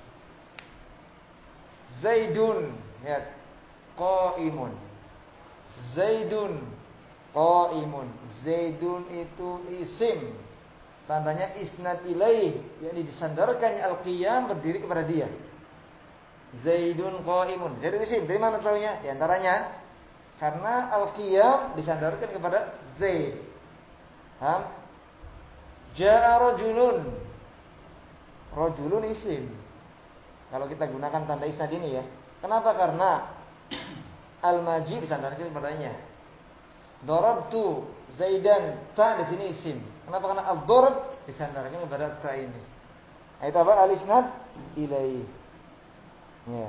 Zaidun ya qaimun. Zaidun qaimun. Zaidun itu isim. Tandanya isnad ilaih, yakni disandarkan al-qiyam berdiri kepada dia. Zaidun qaimun. Zaidun isim. Dari mana tahunya? Di antaranya karena al-qiyam disandarkan kepada Zaid. Paham? Ja'a rajulun. Rajulun isim. Kalau kita gunakan tanda isnad ini ya. Kenapa? Karena al-maji disandarkan kepadanya. Darabtu Zaidan, ta di sini isim. Kenapa? Karena ad-darb disandarkan kepada ta ini. Itu apa? Al-isnad ilaihi. Ya.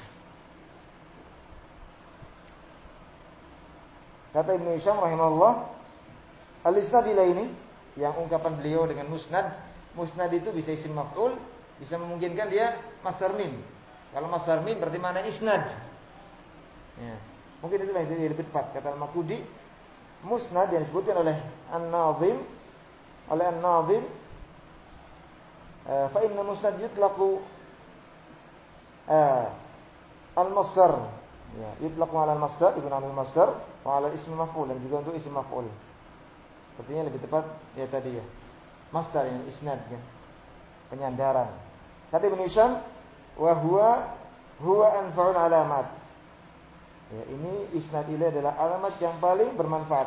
Kata Ibnu Hisham rahimahullah, al-isnad ilaihi ini yang ungkapan beliau dengan musnad. Musnad itu bisa isim maf'ul, bisa memungkinkan dia masdar mim. Kalau masdar mim berarti mana isnad. Ya. Mungkin itulah yang lebih tepat. Kata Al-Maqdisi, musnad yang disebutkan oleh An-Nazim, fa inna musnad yutlaqu al-masdar. Ya, yutlaqu 'ala al-masdar, digunakan al-masdar wa 'ala ismi maf'ul dan juga untuk isim maf'ul. Sepertinya lebih tepat ya tadi ya. Masdar yang isnad ya. Penyandaran. Kata Ibnu Hisham, wa huwa anfa'ul alamat. Ya, ini isnad ilaih adalah alamat yang paling bermanfaat.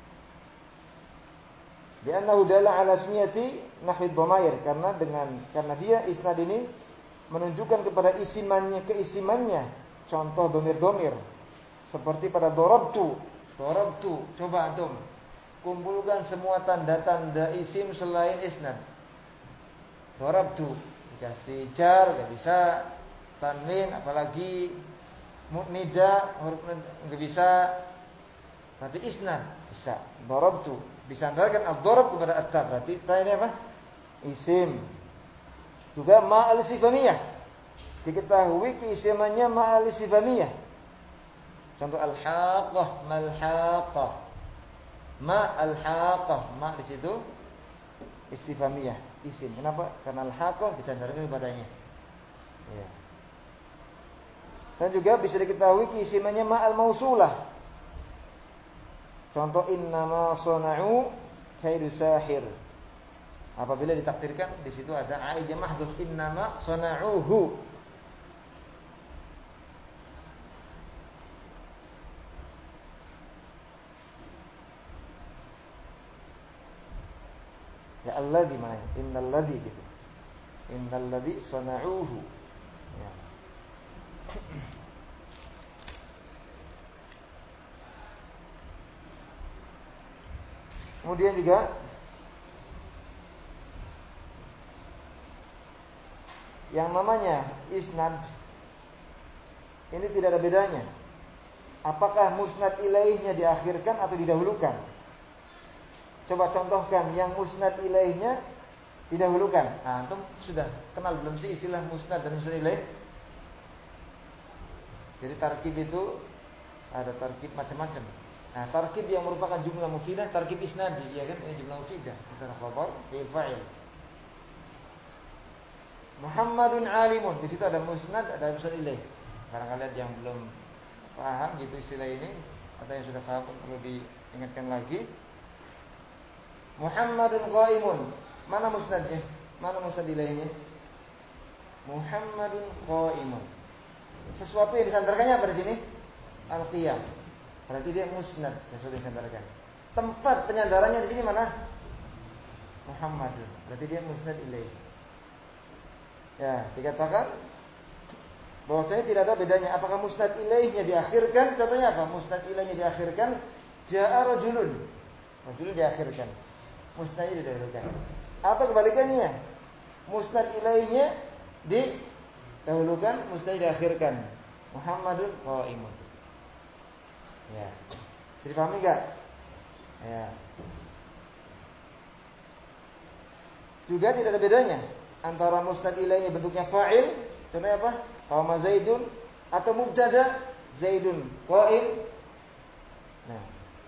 Li'annahu dalla 'ala ismiyati nahwi dhamair, karena dia isnad ini menunjukkan kepada keisimannya, contoh dhamir-dhamir. Seperti pada darabtu. Coba antum kumpulkan semua tanda-tanda isim selain isnad. Darabtu dikasih jar enggak bisa, tanwin apalagi nida huruf enggak bisa, tapi isnad bisa. Darabtu disandarkan ad-darab kepada at-ta, berarti ta ini apa? Isim. Juga ma al-istifhamiyah, diketahui keisimannya ma al-istifhamiyah. Contoh al-haqqah, mal-haqqah. Ma al-haqqah, ma di situ istifhamiyah, isim. Kenapa? Karena al-haqqah disandarkan kepadanya. Ya. Dan juga bisa diketahui keisimannya ma al-mausulah. Contoh innama sana'u kaidu sahir. Apabila ditakdirkan di situ ada aid yang mahdhuf, innama sana'uhu. Ya alladzi mana? Innal ladzi gitu. Innal ladzi sana'uhu. Ya. Kemudian juga Yang namanya isnad ini tidak ada bedanya. Apakah musnad ilaihnya diakhirkan atau didahulukan? Coba contohkan yang musnad ilaihnya didahulukan. Nah, antum sudah kenal belum sih istilah musnad dan musnad ilaih? Jadi tarkib itu ada tarkib macam-macam. Nah, tarkib yang merupakan jumlah mufidah, tarkib isnadi, ya kan? Ini jumlah mufidah, antara khabar, fi'il, fa'il. Muhammadun alimun, di situ ada musnad, ada musnad ilaih. Barangkali ada yang belum paham gitu istilah ini, atau yang sudah paham perlu diingatkan lagi. Muhammadun qaimun, mana musnadnya? Mana musnad ilaihnya? Muhammadun qaimun. Sesuatu yang disandarkannya apa di sini? Al-qiyam. Berarti dia musnad, sesuatu yang disandarkan. Tempat penyandarannya di sini mana? Muhammadun. Berarti dia musnad ilaih. Ya, dikatakan bahwasanya tidak ada bedanya apakah musnad ilaihnya diakhirkan. Contohnya apa? Musnad ilaihnya diakhirkan, jaa rajulun. Rajulun diakhirkan, musnadnya didahulukan. Atau kebalikannya, musnad ilaihnya didahulukan, musnadnya diakhirkan. Muhammadun qaimun. Ya. Jadi pahami enggak? Ya. Juga tidak ada bedanya antara musnad ilaihnya bentuknya fa'il, contohnya apa? Qama Zaidun, atau mubtada Zaidun qaim. Nah.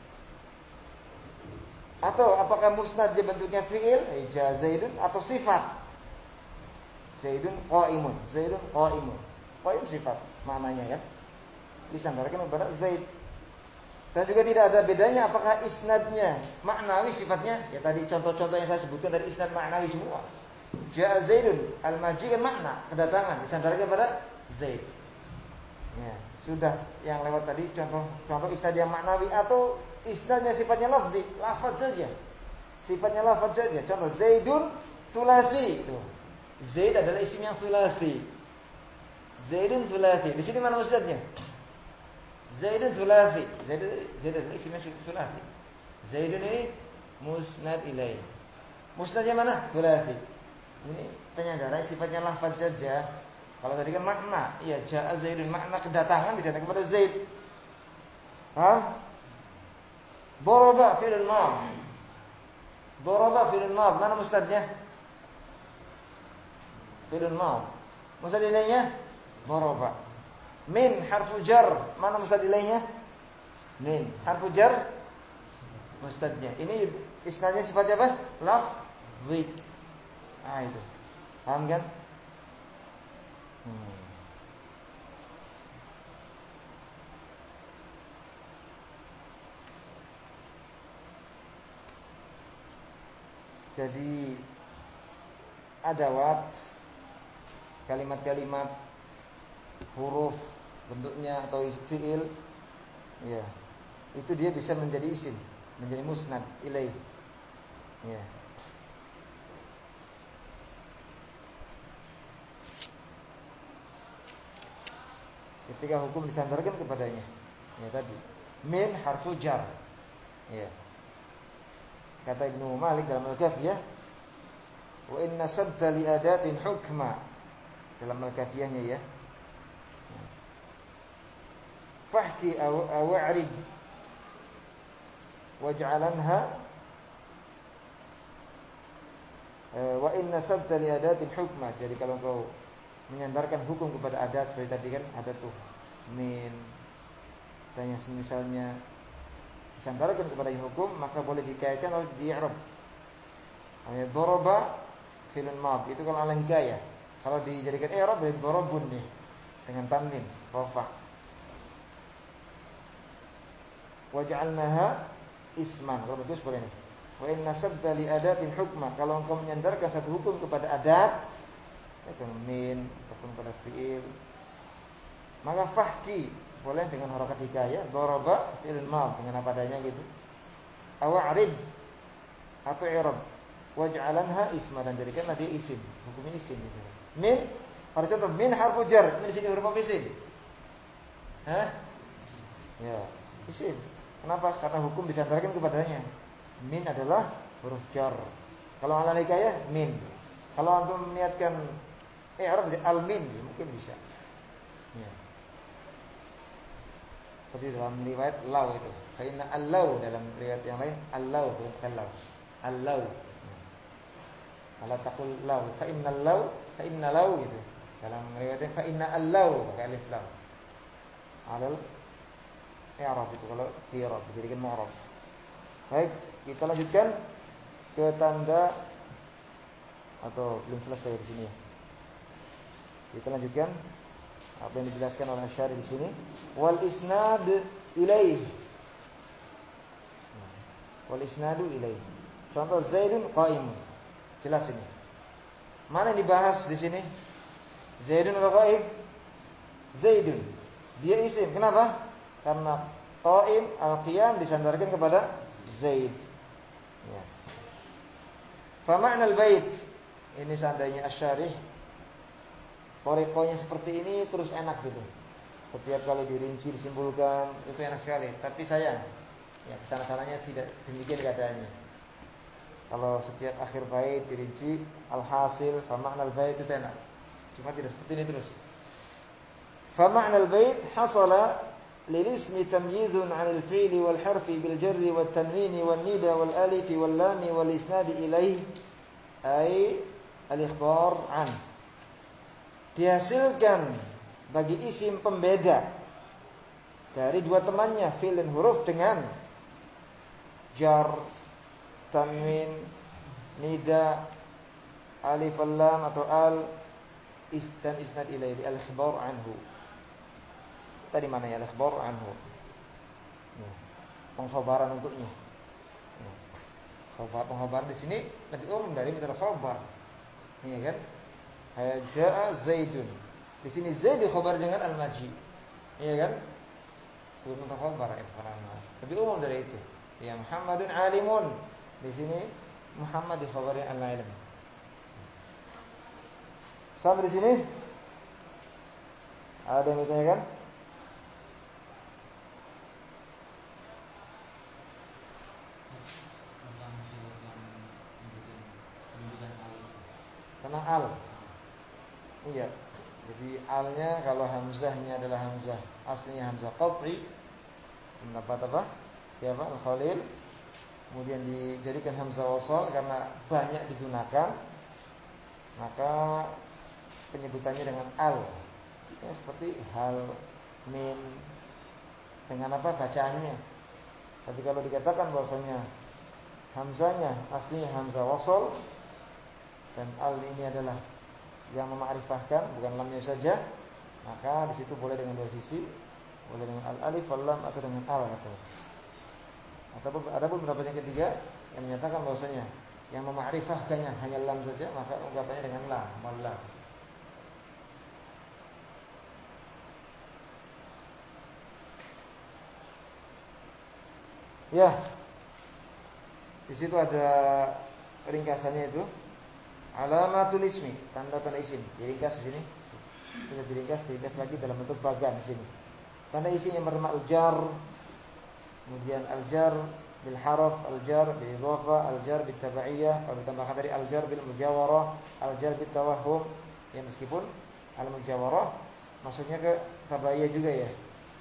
Atau apakah musnad dia bentuknya fi'il, ja Zaidun, atau sifat? Zaidun qaimun, Zaidun qaimun. Qaim sifat maknanya ya. Disandarkan kepada Zaid. Dan juga tidak ada bedanya apakah isnadnya maknawi sifatnya. Ya tadi contoh-contoh yang saya sebutkan dari isnad maknawi semua. Ja'a Zaidun, al-maji kan makna, kedatangan, disandarkan kepada Zaid. Ya, sudah yang lewat tadi contoh isnad yang maknawi atau isnadnya sifatnya lafzi, lafaz saja. Sifatnya lafaz saja. Contoh Zaidun tsulasi itu. Zaid adalah isim yang tsulasi. Zaidun tsulasi. Di sini mana musnadnya? Zaidun tsulasi. Zaid adalah isim yang tsulasi. Zaidun ini musnad ilaih. Musnadnya mana? Tsulasi. Ini penyandaran sifatnya lafaz saja. Kalau tadi kan makna, iya ja'a Zaidun, makna kedatangan disandarkan kepada Zaid. Paham? Daraba fi'il madh. Daraba fi'il madh, mana musnadnya? Fi'il madh. Musnad ilaihnya daraba. Min harfu jar, mana musnad ilaihnya? Min harfu jar musnadnya. Ini isnadnya sifatnya apa? Lafzi. Ah itu. Paham kan? Jadi adawat, kalimat-kalimat, huruf bentuknya atau fi'il, ya, itu dia bisa menjadi isim, menjadi musnad ilaih. Ya. Ketika hukum disandarkan kepadanya, ya tadi min harfu jar. Ya. Kata Ibnu Malik dalam Al-Kafiyah, wa inna sabta li adatin hukma, dalam Al-Kafiyahnya ya. Fahki aw'arib waj'alanha wa inna sabta li adatin hukma. Jadi kalau kau menyandarkan hukum kepada adat seperti tadi kan ada tuh min dan yang misalnya disandarkan kepada hukum, maka boleh dikaitkan oleh di-i'rab. Ayat daraba fi'il madh itu kalau ala hikayah. Kalau dijadikan i'rab berarti darabun nih dengan tanwin rafa. Waj'alnaha isman, kalau bagus boleh nih. Wa inna sabda li adatin hukma, kalau engkau menyandarkan satu hukum kepada adat, itu min ataupun pada fi'il, maka fahki boleh dengan harakat hikayah, daraba fi'il madh dengan apa adanya gitu. Aw'arib atau i'rab. Waj'alanha isma, dan jadikanlah dia isim, hukumnya isim gitu. Min, pada contoh min harfu jar, min di sini huruf apa isim? Hah? Ya, isim. Kenapa? Karena hukum disandarkan kepadanya. Min adalah huruf jar. Kalau ala hikayah min. Kalau antum meniatkan i'rab dari al-min mungkin bisa. Ya. Seperti dalam riwayat law itu. Fa inna al-law dalam riwayat yang lain al-law bukan law. Al-law. Ala taqul law fa inna law gitu. Dalam riwayat fa inna al-law pakai alif lam. Alal i'rab itu kalau i'rab dijadikan mu'rab. Baik, kita lanjutkan ke tanda atau belum selesai di sini ya. Kita lanjutkan apa yang dijelaskan oleh Syarih di sini. Wal isnad ilaih. Wal isnadu ilaih. Contoh Zaidun qa'imun. Jelas ini. Mana yang dibahas di sini? Zaidun atau qa'im? Zaidun. Dia isim. Kenapa? Karena qa'im al-qiyam disandarkan kepada Zaid. Ya. Fa ma'na al-bait. Ini seandainya Asy-Syarih Torikonya seperti ini terus enak gitu. Setiap kali dirinci disimpulkan itu enak sekali. Tapi sayang, ya kesana-sananya tidak demikian keadaannya. Kalau setiap akhir bait dirinci alhasil fa ma'nal bait itu enak. Cuma tidak seperti ini terus. Fa ma'nal bait hasala lil ismi tamyizun 'anil fi'li wal harfi bil jarri wat tanwini wan nida wal alif wal lam wal isnad ilaih ay al ikhbar 'an. Dihasilkan bagi isim pembeda dari dua temannya fi'il dan huruf dengan jar, tanwin, nida, alif lam atau al dan isnad ilaihi al-ikhbar anhu. Tadi mana ya al-ikhbar anhu? Pengkhabaran untuknya. Pengkhabaran di sini lebih umum dari mubtada khabar. Iya kan? Ja'a Zaidun. Di sini Zaid dikhabar dengan al-maji. Iya kan? Itu mutakhbar lebih umum dari itu. Ya Muhammadun alimun. Di sini Muhammad dikhabari al-ilm. Sampai di sini ada yang bertanyakan? Tentang al. Iya. Jadi alnya kalau hamzahnya adalah hamzah aslinya hamzah qat'i mendapat apa? Siapa? Al-Khalil. Kemudian dijadikan hamzah wasal karena banyak digunakan, maka penyebutannya dengan al. Ya, seperti hal, min, dengan apa bacaannya. Tapi kalau dikatakan bahwasanya hamzahnya aslinya hamzah wasal dan al ini adalah yang memakrifahkan bukan lamnya saja, maka di situ boleh dengan dua sisi, boleh dengan al-alif wal lam atau dengan al katanya. Adapun pendapat yang ketiga yang menyatakan bahwasanya yang memakrifahkannya hanya lam saja, maka ungkapannya dengan lam, malam. Ya. Di situ ada ringkasannya itu. Alamatul ismi, tanda-tanda isim. Diringkas di sini. Sudah diringkas lagi dalam bentuk bagan di sini. Tanda isim yang pertama al-jar, kemudian al-jar bil harf, al-jar bil idhafah, al-jar bil tabaiyah, kalau ditambahkan dari al-jar bil mujawarah, al-jar bil tawahhum. Ya meskipun al-mujawarah maksudnya ke tabaiyah juga ya.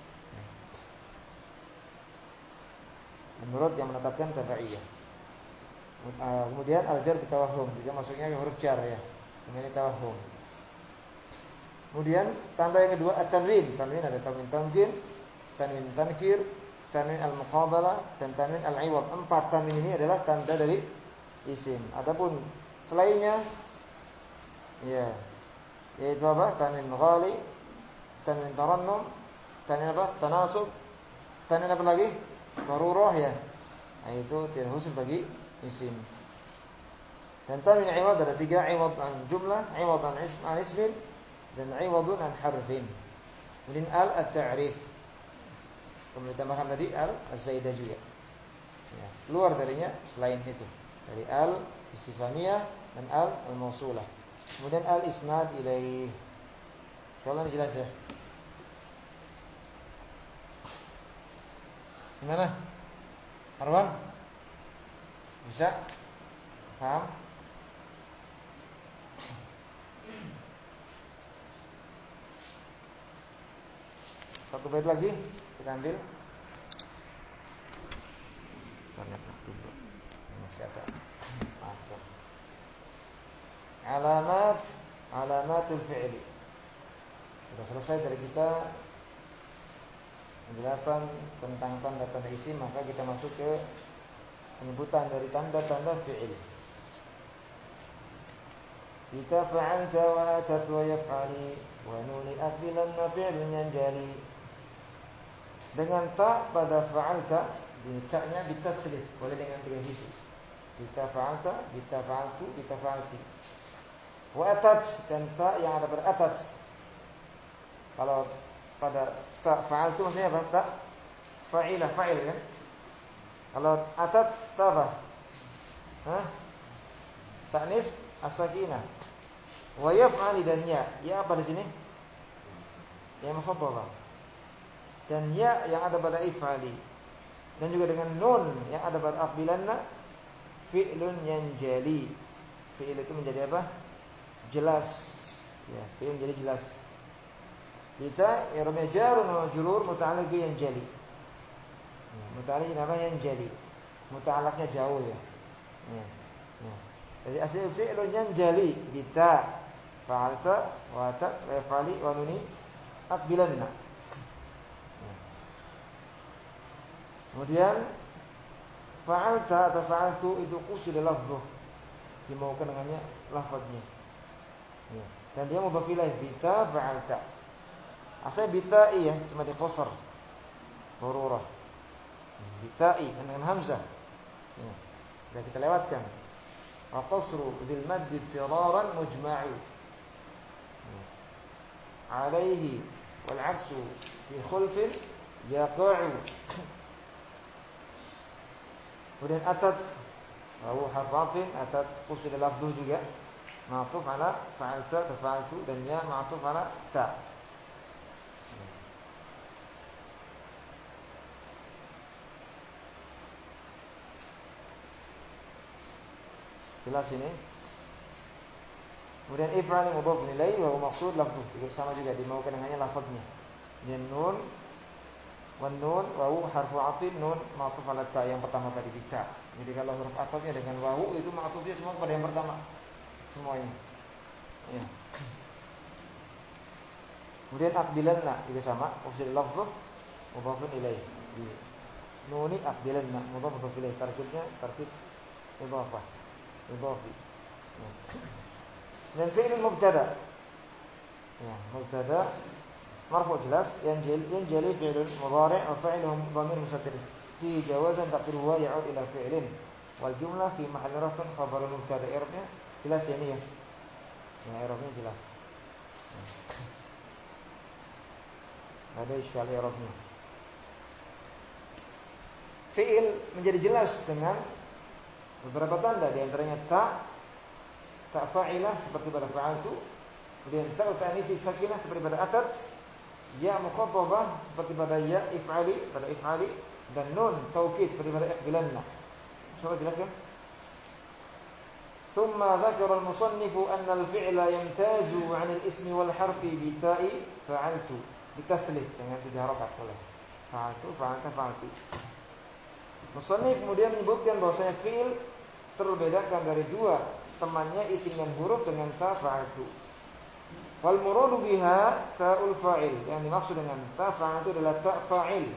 Menurut yang menetapkan tabaiyah. Kemudian al-jar bil tawahhum juga maksudnya ke huruf jar ya. Sebenarnya tawahhum. Kemudian tanda yang kedua at-tanwin. Tanwin ada tanwin tamkin, tanwin tankir, tanwin al-muqabalah dan tanwin al-iwad. 4 tanwin ini adalah tanda dari isim. Adapun selainnya ya yaitu apa? Tanwin ghali, tanwin tarannum, tanwin apa? Tanasub, tanwin apa lagi? Darurah ya. Nah, itu tidak khusus bagi isim. Dan tanwin iwad ada 3, iwad an jumlah, iwad an ismin dan iwadun an harfin. Kemudian al at-ta'rif. Kemudian tambahkan tadi al az-zaidah juga. Ya, keluar darinya selain itu. Dari al istifhamiyah dan al al-mausulah. Kemudian al isnad ilaih. Insyaallah jelas ya. Gimana? Arwan? Bisa? Paham? Satu bait lagi kita ambil. Masih ada. Alamatul fi'li. Sudah selesai dari kita penjelasan tentang tanda-tanda isim, maka kita masuk ke penyebutan dari tanda-tanda fi'il. Jika fa'alta wa atat wa yaf'ali wa nuni afilanna fi'lun yanjali. Dengan ta pada fa'alta, ta-nya bitasrif, boleh dengan tiga sisi. Jika fa'alta, jika fa'altu, jika fa'alti. Wa atat, dan ta yang ada pada atat. Kalau pada ta fa'altu maksudnya apa? Ta fa'ilah, fa'il kan? Kalau atat ta apa? Ta'nif as-sakinah. Wa yaf'ali dan ya apa di sini? Ya mukhatabah. Dan ya yang ada pada if'ali. Dan juga dengan nun yang ada pada aqbilanna fi'lun yanjali. Fi'il itu menjadi apa? Jelas. Ya, fi'il menjadi jelas. Kita i'rabnya jarun wa majrur muta'alliq bi yanjali. Muta'alliq apa? Yanjali. Muta'alliqnya jauh ya. Jadi asli fi'lun yanjali bita fa'alta wa ta wa yaf'ali wa nuni aqbilanna. Kemudian fa'alta atau fa'altu itu qusida lafzuh, dimaukan dengannya lafadznya. Dan dia mudhaf ilaih bita fa'alta. Asal bita'i ya, cuma diqasar. Darurah. Bita'i dengan hamzah. Sudah kita lewatkan. Wa qasru dzil madd ittiraran mujma'u. Alaihi wal 'aksu fi khulfin yaqa'u. Kemudian atat wa harfin atat qusida lafzuh juga ma'tuf ala fa'alta fa'altu dan ya ma'tuf ala ta. Jelas ini. Kemudian if'al mudhaf ilaihi wa huwa maqsud lafzuh, sama juga dimaukan dengannya lafadznya. Dan nun wan nun wawu harfu 'athfin nun ma'tuf ala ta yang pertama tadi bita. Jadi kalau huruf atofnya dengan wawu itu ma'tufnya semua pada yang pertama. Semuanya. Ya. Kemudian aqbilanna itu sama, usul lafzuh mudhafun ilaihi. Nuni aqbilanna mudhaf ilaihi, tarkibnya tarkib idhafah. Idhafi. Dan fi'il mubtada. Ya, mubtada marfu jelas yanjali fi'lun mudhari' wa fa'iluhu dhamir mustatir fi jawazan taqdiruhu ya'ud ila fi'lin wal jumlah fi mahalli raf'in khabar mubtada. I'rabnya jelas ya ini ya. Ya, i'rabnya jelas. Ada iskal i'rabnya. Fi'il menjadi jelas dengan beberapa tanda, di antaranya ta fa'ilah seperti pada fa'altu, kemudian ta ta'nits sakinah seperti pada atat, ya mukhatabah seperti pada ya if'ali pada if'ali, dan nun taukid seperti pada iqbilanna. Coba jelaskan. Thumma dzakara al-musannifu anna al-fi'la yamtazu 'an al-ismi wal harfi bi ta'i fa'altu bitathlith dengan 3 harakat boleh. Fa'altu fa'alta fa'altu. Musannif kemudian menyebutkan bahwasanya fi'il terbedakan dari dua temannya isim dan huruf dengan ta fa'altu. Wal muradu biha ta'ul fa'il, yang dimaksud dengan ta fa'altu adalah ta fa'il.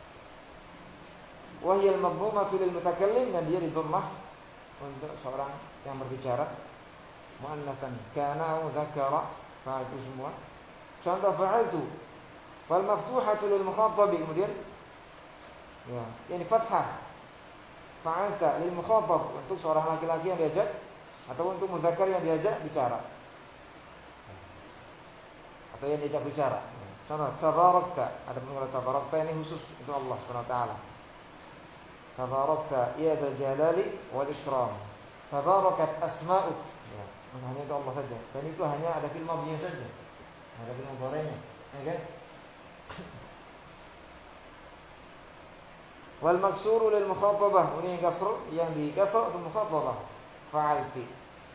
Wa hiya al-madmumatu lil mutakallim, dan dia didhammah untuk seorang yang berbicara, muannatsan kana wa dzakara fa'altu semua. Contoh fa'altu. Wal maftuhatu lil mukhatab, kemudian ya, ini fathah. Fa'alta lil mukhatab, untuk seorang laki-laki yang diajak atau untuk muzakkar yang diajak bicara atau yang diajak bicara. Contoh tabarakta, ada pengulangan tabarakta ini khusus untuk Allah Subhanahu wa taala. Tabarakta ya dzal jalali wal ikram. Tabarakat asma'uk. Ya, hanya untuk Allah saja. Dan itu hanya ada fil madhinya saja. Ada fil mudhari'nya, ya kan? Wal maksuru lil mukhatabah, ini kasr, yang di kasr untuk mukhatabah. Fa'alti.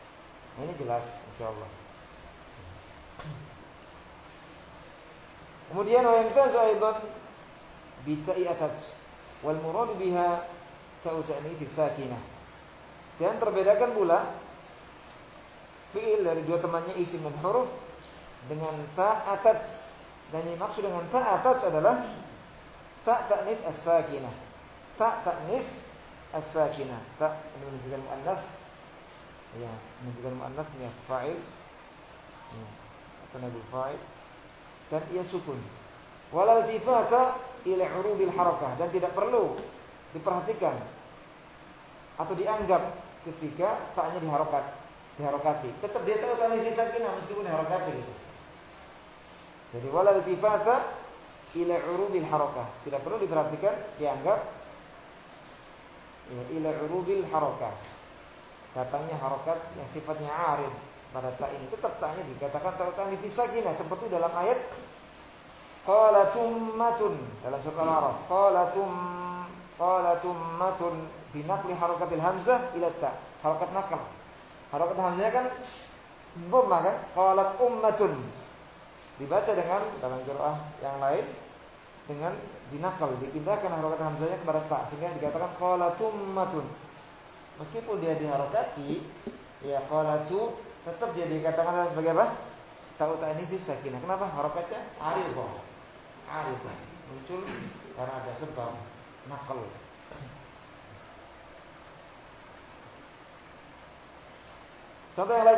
Ini jelas insyaallah. Kemudian wa yamtazu aidan bi ta'i atat wal murad biha ta'u ta'nits sakinah. Dan terbedakan pula fi'il dari dua temannya isim dan huruf dengan ta atat. Dan yang maksud dengan ta atat adalah ta ta'nits as-sakinah. Ta ta'nits as-sakinah. Ta ini menunjukkan muannats. Ya, menunjukkan muannats ya fa'il. Ya, atau naibul fa'il. Dan ia sukun. Wala iltifata ila urubil harakah, dan tidak perlu diperhatikan atau dianggap ketika taknya diharokati. Tetap dia tahu ta'nits sakinah meskipun diharokati gitu. Jadi wala iltifata ila urubil harakah, tidak perlu diperhatikan, dianggap ya, ila urubil harakah. Datangnya harokat yang sifatnya arid pada ta ini, tetap ta'nya dikatakan ta'nits sakinah seperti dalam ayat qalatum matun dalam surah Al-A'raf. Qalatum matun binaqli harakatil hamzah ila ta. Harokat nakal. Harokat hamzahnya kan dhamma kan? Qalat ummatun. Dibaca dengan dalam qiraah yang lain dengan dinakal, dipindahkan harokat hamzahnya kepada ta sehingga dikatakan qalatum matun. Meskipun dia diharokati, ya qalatu tetap dia dikatakan sebagai apa? Ta'u ta'nits sakinah. Kenapa? Harokatnya aridhah. Aridhah muncul karena ada sebab nakal. Contoh yang lain,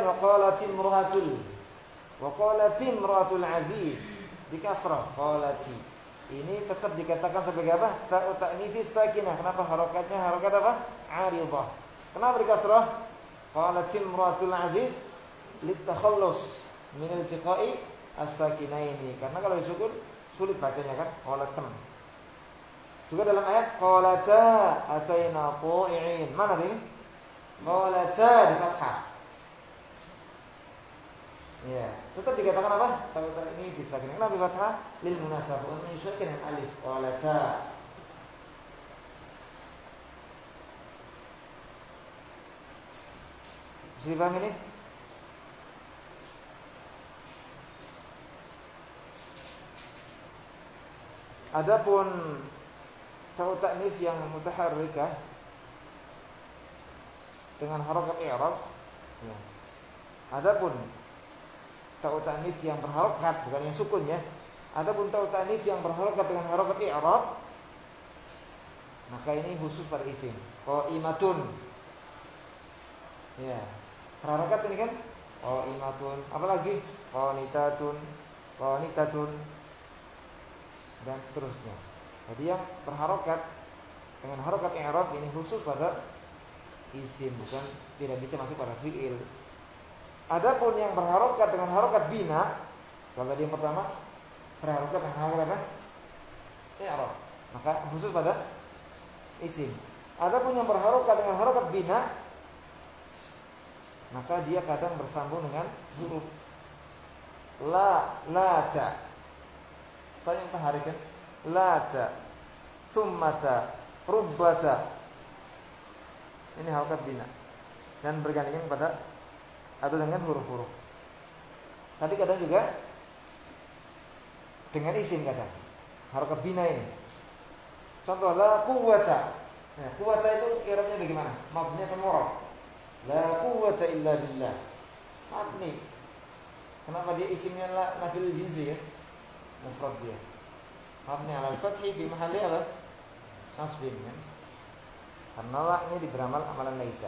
waqalatim imra'atul aziz di kasrah qalati. Ini tetap dikatakan sebagai apa? Ta'u ta'nits sakinah. Kenapa? Harokatnya harokat apa? Aridhah. Kenapa di kasrah? Qalatim imra'atul aziz litakhallus min iltiqa'i as-sakinaini. Karena kalau disukun sulit bacanya kan? Qalatam. Juga dalam ayat qalata ataina ta'i'in. Mana ini? Qalata di fathah. Ya, tetap dikatakan apa? Ta'u ta'nits sakinah. Kenapa di fathah? Lil munasabah, untuk menyesuaikan dengan alif. Qalata. Bisa dipahami ini? Adapun ta'u ta'nits yang mutaharrikah dengan harakat i'rab, ya. Adapun ta'u ta'nits yang berharokat, bukan yang sukun ya. Adapun ta'u ta'nits yang berharokat dengan harakat i'rab, maka ini khusus pada isim. Qaimatun. Ya. Harokat ini kan qaimatun, apalagi qanitatun, qanitatun dan seterusnya. Jadi yang berharokat dengan harokat i'rab ini khusus pada isim, bukan tidak bisa masuk pada fi'il. Adapun yang berharokat dengan harokat bina, kalau tadi yang pertama berharokat dengan harokat apa? I'rab, maka khusus pada isim. Adapun yang berharokat dengan harokat bina, maka dia kadang bersambung dengan huruf lata. Tanya yang taharikan lata, thummata, rubbata. Ini harokat bina dan bergandengan pada atau dengan huruf-huruf. Tapi kadang juga dengan isim kadang. Harokat bina ini. Contoh la quwwata. Nah, quwwata itu i'rabnya bagaimana? Mabni atau mu'rab? La quwwata illa billah. Mabni. Kenapa dia isimnya la nafil jinsi ya? Mufrad dia. Mabni 'ala al-fathi fi mahalli apa? Nasbin kan. Karena la ini beramal amalan laisa.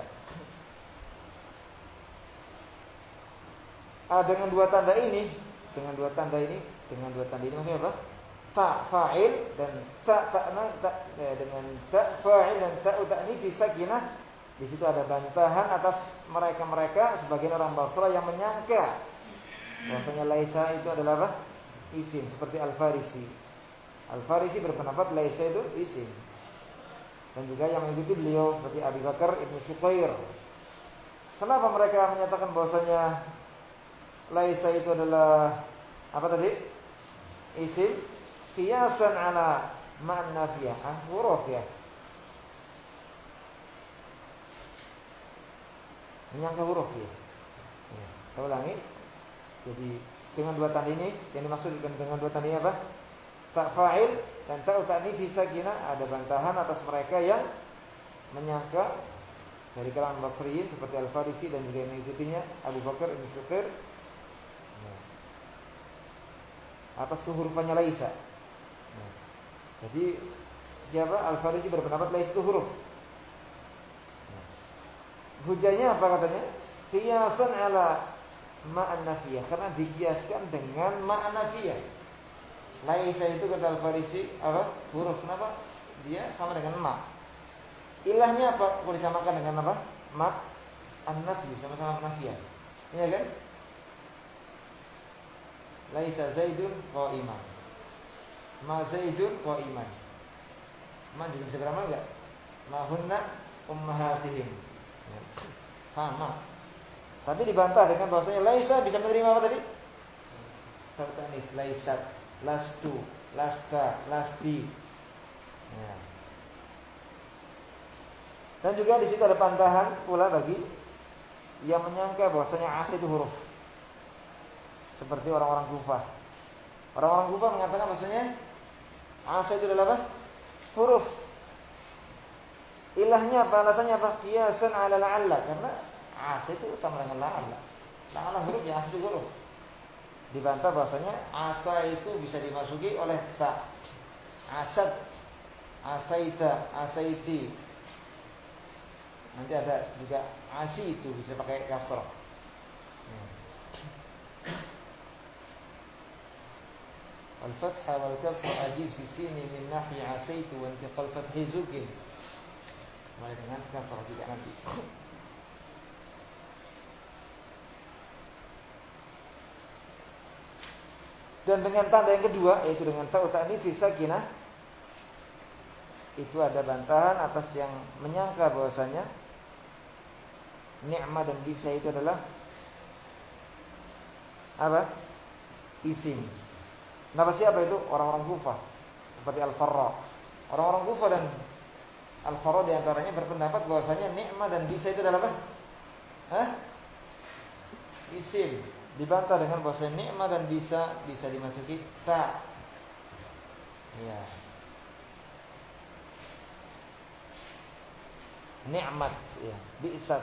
Dengan dua tanda ini maksudnya apa? Ta fa'il dan dengan ta fa'il dan ta'u ta'nits sakinah. Di situ ada bantahan atas mereka sebagian orang Basrah yang menyangka bahwasanya laisa itu adalah apa? Isim, seperti Al-Farisi. Al-Farisi berpendapat laisa itu isim. Dan juga yang mengikuti beliau seperti Abu Bakar Ibnu Syuqair. Kenapa mereka menyatakan bahwasanya laisa itu adalah apa tadi? Isim, qiyasan ala ma'an nafiyah, huruf ya. Menyangka huruf ya. Saya ulangi. Jadi dengan dua tanda ini yang dimaksudkan dengan dua tanda ini apa? ta fa'il dan ta ta'nits sakinah, ada bantahan atas mereka yang menyangka dari kalangan Basriyin seperti Al-Farisi dan juga yang mengikutinya Abu Bakar Ibn Syuqir atas kehurufannya laisa. Jadi siapa? Al-Farisi berpendapat laisa itu huruf. Hujahnya apa katanya? Qiyasan ala ma'an nafiyah, karena dikiaskan dengan ma'an nafiyah. Laisa itu kata Al-Farisi apa? Huruf. Kenapa? Dia sama dengan ma. Ilahnya apa? Boleh disamakan dengan apa? Ma an-nafi, sama-sama nafiyah. Iya kan? Laisa Zaidun qa'iman. Ma Zaidun qa'iman. Ma juga bisa beramal enggak? Ma hunna ummahatihim. Ya. Sama. Tapi dibantah dengan bahwasanya laisa bisa menerima apa tadi? Ta'nits, laisat, lastu, lasta, lasti. Ya. Dan juga di situ ada bantahan pula bagi yang menyangka bahwasanya as itu huruf. Seperti orang-orang Kufah. Orang-orang Kufah mengatakan bahwasanya as itu adalah apa? Huruf. Ilahnya apa? Alasannya apa? Qiyasan 'ala la'alla, karena as itu sama dengan la'alla. La'alla huruf, ya as itu huruf. Dibantah bahwasanya asa itu bisa dimasuki oleh ta. Asad, asaita, asaiti. Nanti ada juga asi itu bisa pakai kasrah. Al-fathha wal kasrah ajiz fi sini min nahyi asaitu wa intiqal fathi zukin. Mulai dengan kasrah juga nanti. Dan dengan tanda yang kedua, yaitu dengan ta'u ta'nits sakinah, itu ada bantahan atas yang menyangka bahwasanya ni'mah dan bisa itu adalah apa? Isim. Kenapa siapa itu? Orang-orang Kufah seperti Al-Farra. Orang-orang Kufah dan Al-Farra di antaranya berpendapat bahwasanya ni'mah dan bisa itu adalah apa? Isim. Dibantah dengan bahwasanya ni'mah dan bisa dimasuki ta. Ya. Ni'mat, ya, bi'sat.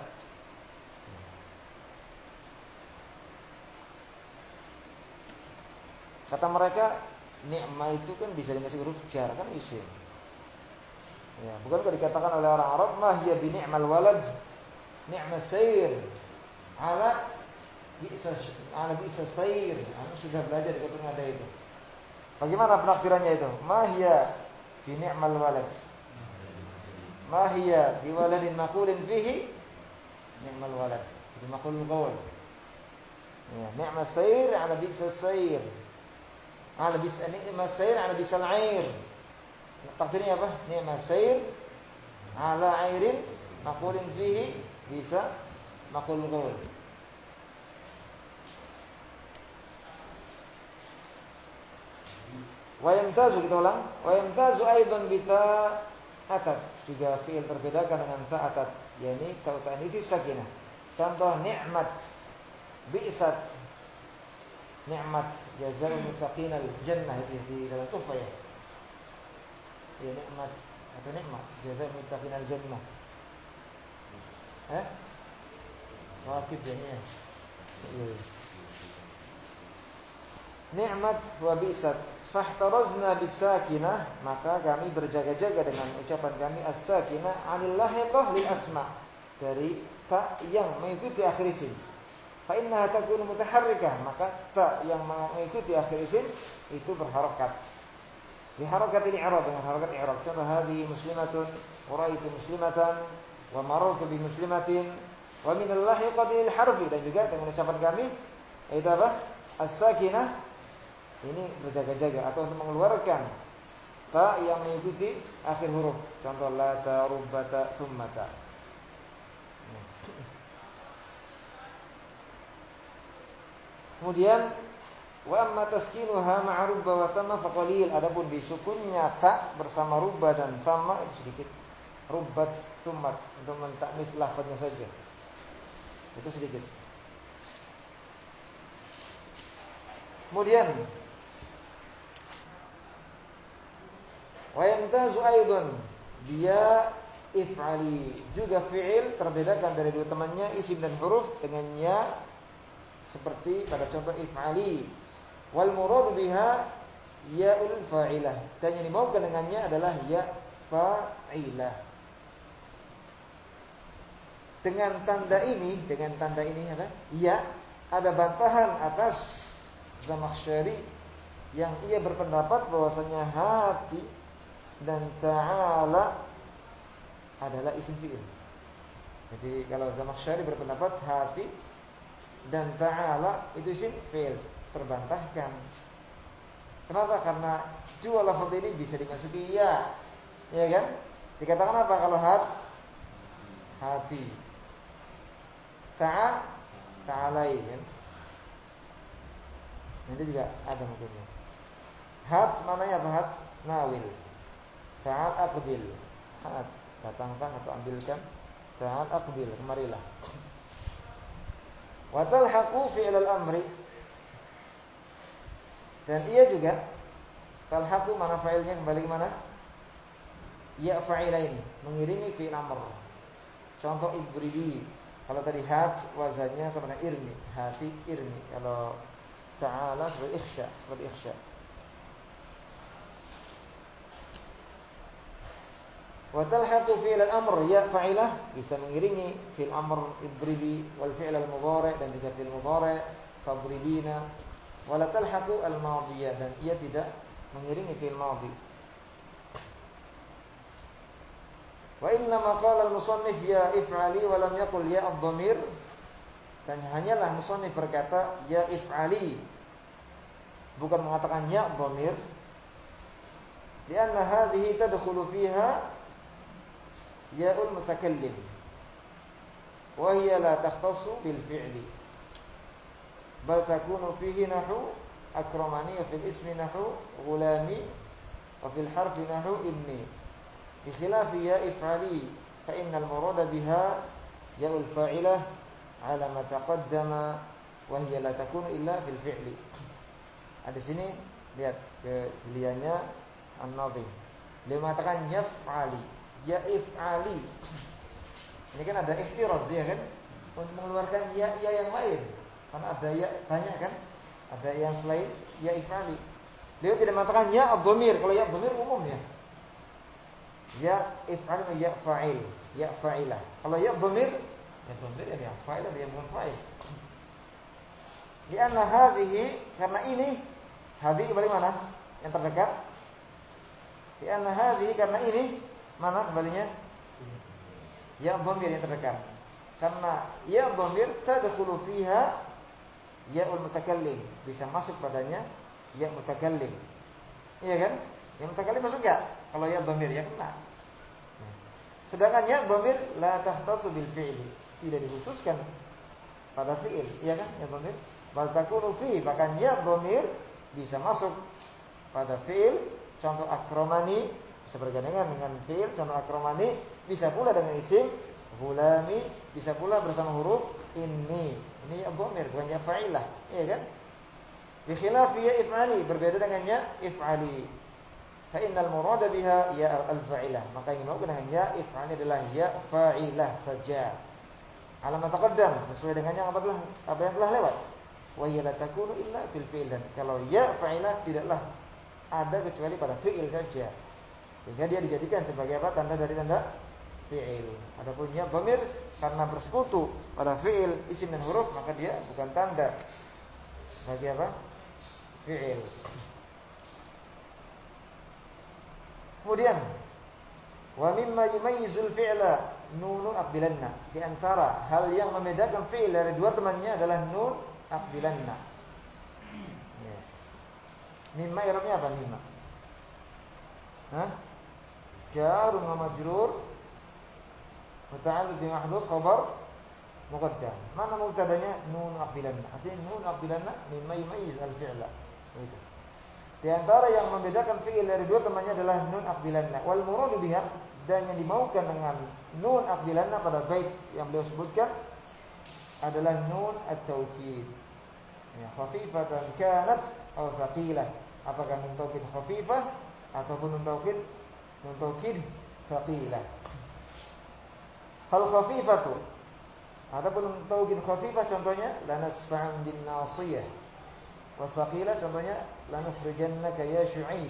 Kata mereka, ni'mah itu kan bisa dimasuki huruf jar, kan isim. Ya, bukankah dikatakan oleh orang Arab, "Ma hiya bi ni'mal walad, ni'mas sayr." Ala bisa sayr. Anda sudah belajar di keturunan ada itu. Bagaimana penafsirannya itu? Ma hiya bi ni'mal walad. Ma hiya bi waladin maqulin fihi ni'mal walad. Bi maqul qaul. Ya, ni'mas sayr ala bisa sayr. Ala bisa ni'mas sayr ala bisa al-air. Takdirnya apa? Ni'mas sayr ala airin maqulin fihi bisa maqul qaul. Wa yamtazu, kita ulang. Wa yamtazu aidan bi ta'atat. Juga fi'il terbedakan dengan ta'atat, yakni ta'u ta'nits sakinah. Contoh ni'mat, bi'sat. Ni'mat jazaa'ul muttaqin al-jannah, itu di dalam Tuhfah ya. Ya, ni'mat atau nikmat jazaa'ul muttaqin al-jannah. Wajib ya. Ni'mat wa bi'sat. Fahtarazna bisakinah, maka kami berjaga-jaga dengan ucapan kami as-sakinah 'anil lahiqah lil asma, dari ta yang mengikuti akhir isim. Fa innaha takunu mutaharrikah, maka ta yang mengikuti akhir isim itu berharakat. Bi harakatil i'rab, dengan harakat i'rab. Contoh hadhihi muslimatun, wa ra'aytu muslimatan, wa marartu bi muslimatin, wa min al-lahiqati lil harfi. Dan juga dengan ucapan kami itu apa? As-sakinah ini berjaga-jaga atau untuk mengeluarkan ta yang mengikuti akhir huruf. Contoh la ta rubbata thummata. Kemudian wa amma taskinuha ma'a rubba wa tamma fa qalil. Adapun disukunnya ta bersama rubba dan tamma itu sedikit. Rubbat thummat, untuk mentaknis lafaznya saja. Itu sedikit. Kemudian Wa yamtazu aidan dia if'ali, juga fi'il terbedakan dari dua temannya isim dan huruf dengan ya, seperti pada contoh if'ali. Wal muradu biha ya'ul fa'ilah, dan yang dimaukan dengannya adalah ya fa'ilah. Dengan tanda ini apa? Ya, ada bantahan atas Zamakhsyari yang ia berpendapat bahwasanya hati dan ta'ala adalah isim fi'il. Jadi kalau Zamakhsyari berpendapat hati dan ta'ala itu isim fi'il, terbantahkan. Kenapa? Karena dua lafaz ini bisa dimasuki ya kan? Dikatakan apa kalau hati? Ta'alai kan? Nanti juga ada mungkinnya. Hat maknanya apa? Hat nawil. Ta'al aqbil. Hat, datangkan atau ambilkan. Ta'al aqbil, kemarilah. Wa talhaqu fi'l al-amri, dan ia juga talhaqu, mana fa'ilnya kembali ke mana? Ya fa'ilaini, mengiringi fi'il amr. Contoh idribi, kalau tadi hat wazannya sama dengan irmi, hati irmi. Kalau ta'ala seperti ikhsha. Wa talhaqu fi'l al-amr ya fa'ilah, bisa mengiringi fi'il amr idribi, wal fi'l al-mudhari', dan juga fi'il mudhari' tadribina. Wa la talhaqu al-madiyah, dan ia tidak mengiringi fi'il madhi. Wa inna ma qala al-musannif ya if'ali wa lam yaqul ya ad-dhamir, dan hanyalah musannif berkata ya if'ali, bukan mengatakan ya dhamir, lianna hadhihi tadkhulu fiha ya'ul mutakallim wa hiya la takhtassu bil fi'li bal takunu fihi nahu akramani, wa fil ismi nahu ghulami, wa fil harfi nahu inni, bi khilafi ya if'ali fa innal murada biha ya'ul fa'ilah ala ma taqaddama wa hiya la takunu illa fil fi'li. Di sini lihat kejeliannya An-Nadhim. Dia mengatakan yaf'ali, ya if'ali. Ini kan ada ikhtiraz ya kan, untuk mengeluarkan ya yang lain. Karena ada ya banyak kan, ada yang selain ya if'ali. Dia tidak mengatakan ya ad-dhamir. Kalau ya ad-dhamir umum ya. Ya if'ali, ya fa'il, ya fa'ilah. Kalau ya ad-dhamir, ya fa'ilah, dia bukan fa'il. Lianna hadhihi, karena ini hadhihi kembali mana? Yang terdekat. Lianna hadhihi, karena ini mana kembalinya? Ya dhamir yang terdekat. Karena ya dhamir tadkhulu fiha ya'ul mutakallim, bisa masuk padanya ya mutakallim. Iya kan? Ya mutakallim masuk enggak? Kalau ya dhamir ya kena. Sedangkan ya dhamir la tahtasu bil fi'li, tidak dikhususkan pada fi'il, iya kan? Ya dhamir bal takunu fi, bahkan ya dhamir bisa masuk pada fi'il. Contoh akramani bisa bergandengan dengan fi'il. Contoh akramani bisa pula dengan isim ghulami, bisa pula bersama huruf inni. Ini ya dhamir, bukan ya fa'ilah, iya kan? Bi khilafi ya if'ali, berbeda dengan ya if'ali. Fa innal murada biha ya al-fa'ilah, maka yang dimaksud dengan ya if'ali adalah ya fa'ilah saja. Alamat taqaddam, sesuai dengan yang apa yang telah lewat. Wa hiya la takunu illa fil fi'il, dan kalau ya fa'ilah tidaklah ada kecuali pada fi'il saja. Sehingga dia dijadikan sebagai apa? Tanda dari tanda fi'il. Adapun ya dhamir karena bersekutu pada fi'il, isim dan huruf, maka dia bukan tanda bagi apa? Fi'il. Kemudian wa mimma yumayyizul fi'la nunu aqbilanna, di antara hal yang membedakan fi'il dari dua temannya adalah nun aqbilanna. Ya. Mimma i'rabnya apa mimma? Jar wa majrur muta'alliq bi mahdhuf khabar muqaddam. Mana mubtadanya? Nun aqbilanna. Asli nun aqbilanna mimma yumayyiz al-fi'la. Itu. Di antara yang membedakan fi'il dari dua temannya adalah nun aqbilanna. Wal muradu biha, dan yang dimaukan dengan nun aqbilanna pada bait yang beliau sebutkan adalah nun at-taukid. Ya, khafifatan kanat aw thaqilah. Apakah nun taukid khafifah ataupun nun taukid nun taukid thaqilah. Hal khafifatu, adapun nun taukid khafifah contohnya lanasfa'an bin nasiyah, wa thaqilah contohnya lanukhrijannaka ya Syu'aib.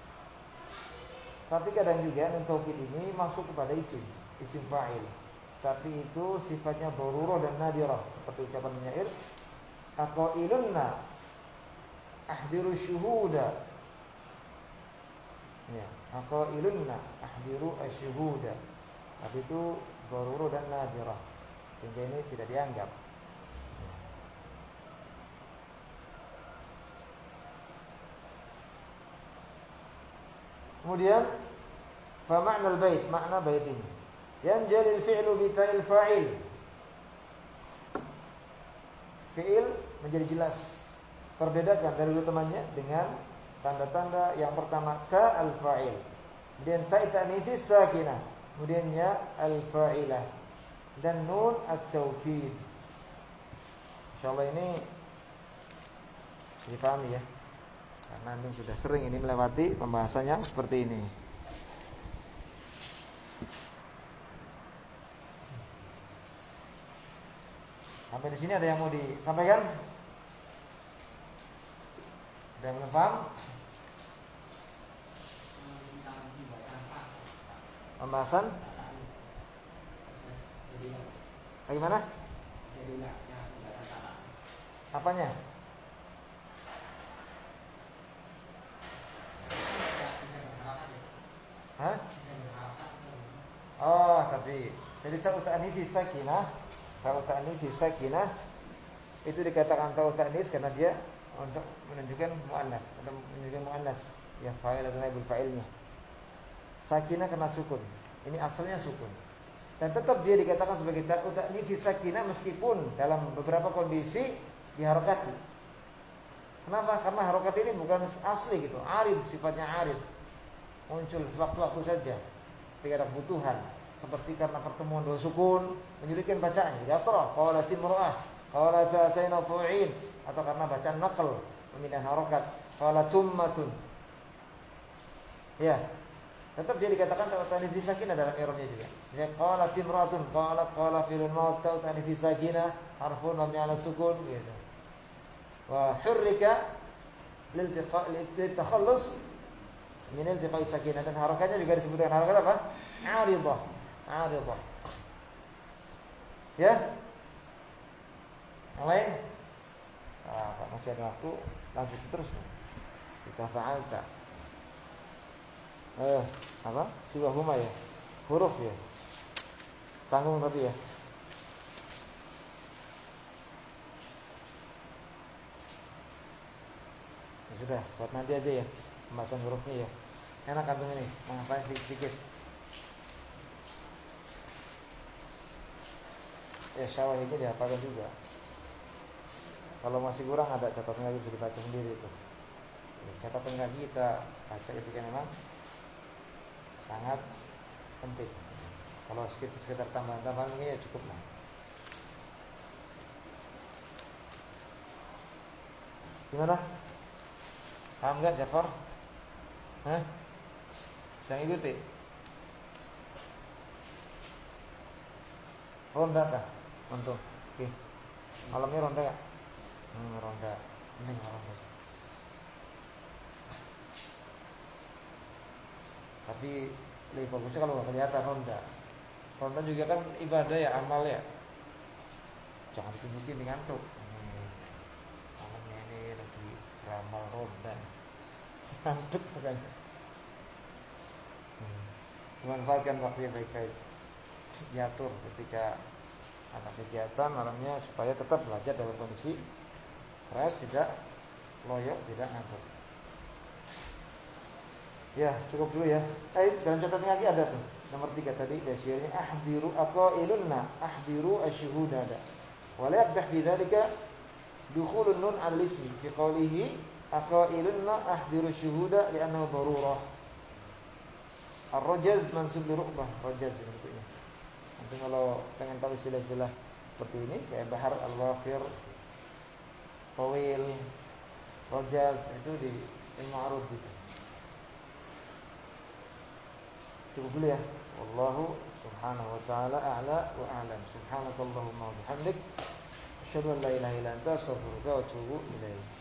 Tapi kadang juga nun taukid ini masuk kepada isim fa'il, tapi itu sifatnya darurah dan nadirah, seperti ucapan penyair aqailunna ahdiru syuhuda. Ya, aqailunna ahdiru asyuhuda. Tapi itu darurah dan nadirah, sehingga ini tidak dianggap. Kemudian fa ma'nal bait, makna bait ini yanjali al-fi'lu bi ta'il fa'il. Fi'il menjadi jelas, terbedakan dari temannya dengan tanda-tanda yang pertama ka al-fa'il, kemudian ta ta'nits sakinah, kemudian ya al-fa'ilah, dan nun at-taukid. Insyaallah ini dipahami ya, karena antum sudah sering ini melewati pembahasannya seperti ini. Sampai di sini ada yang mau disampaikan? Ada yang belum paham? Pembahasan? Bagaimana? Apanya? Hah? Oh, tadi. Jadi ta'u ta'nits sakinah, ta'u ta'nits sakinah itu dikatakan ta'u ta'nits karena dia untuk menunjukkan muannats, atau menunjukkan muannats, ya fa'il atau naibul fa'ilnya. Sakinah kena sukun. Ini asalnya sukun. Dan tetap dia dikatakan sebagai ta'u ta'nits sakinah meskipun dalam beberapa kondisi diharokati. Kenapa? Karena harokat ini bukan asli gitu, arid, sifatnya arid. Muncul sewaktu-waktu saja ketika ada kebutuhan, seperti karena pertemuan dua sukun menyulitkan bacaannya. Yasra, qalat imra'ah, qalat atayna tu'in, atau karena bacaan naql, pemindahan harokat, qalat tummatun. Ya, tetap dia dikatakan ta'u ta'nits sakinah dalam i'rabnya juga. Ya qalat imra'atun, qala fi'lun madh ta'u ta'nits sakinah harfun mabni 'ala sukun gitu. Wa hurrika lil-takhallus min iltiqai sakinah, dan harakatnya juga disebut dengan harakat apa? Aridah. Ya? Yang lain? Masih ada waktu, lanjut terus. Kita fa'alta. Apa? Siwa huma ya. Huruf ya. Tanggung tapi ya. Ya sudah, buat nanti aja ya. Pembahasan hurufnya ya. Enak antum ini, menghafal sedikit-sedikit. Ya syawahnya dihafalkan juga. Kalau masih kurang ada catatan lagi, bisa dibaca sendiri itu. Catatan lagi kita baca ketika memang sangat penting. Kalau sekitar tambahan-tambahan mungkin ya cukup lah. Gimana? Paham enggak Jafar? Hah? Bisa ngikuti? Ronda kah? Untuk. Oke. Malamnya ronda enggak? Ronda. Ini ronda. Tapi lebih bagusnya kalau enggak kelihatan ronda. Ronda juga kan ibadah ya, amal ya. Jangan ditunjukin dengan ngantuk. Malamnya ini lagi ramal ronda. Ngantuk katanya. Memanfaatkan waktu yang baik-baik, diatur ketika ada kegiatan malamnya supaya tetap belajar dalam kondisi fresh, tidak loyo, tidak ngantuk. Ya cukup dulu ya. Dalam catatan lagi ada tuh nomor 3 tadi syairnya ahdiru aqailunna ahdiru asyhuda. Wa la yaqdah fi dzalika dukhulun nun al-ismi fi qawlihi aqailunna ahdiru syuhuda li'annahu darurah. Ar-rajaz mansub li ru'bah, rajaz bentuknya. Nanti kalau pengen tahu istilah-istilah seperti ini kayak bahar, al-wafir, tawil, rajaz, itu di ilmu arud gitu. Cukup dulu ya. Wallahu subhanahu wa ta'ala a'la wa a'lam. Subhanakallahumma wa bihamdik asyhadu an la ilaha illa anta astaghfiruka wa atubu ilaik.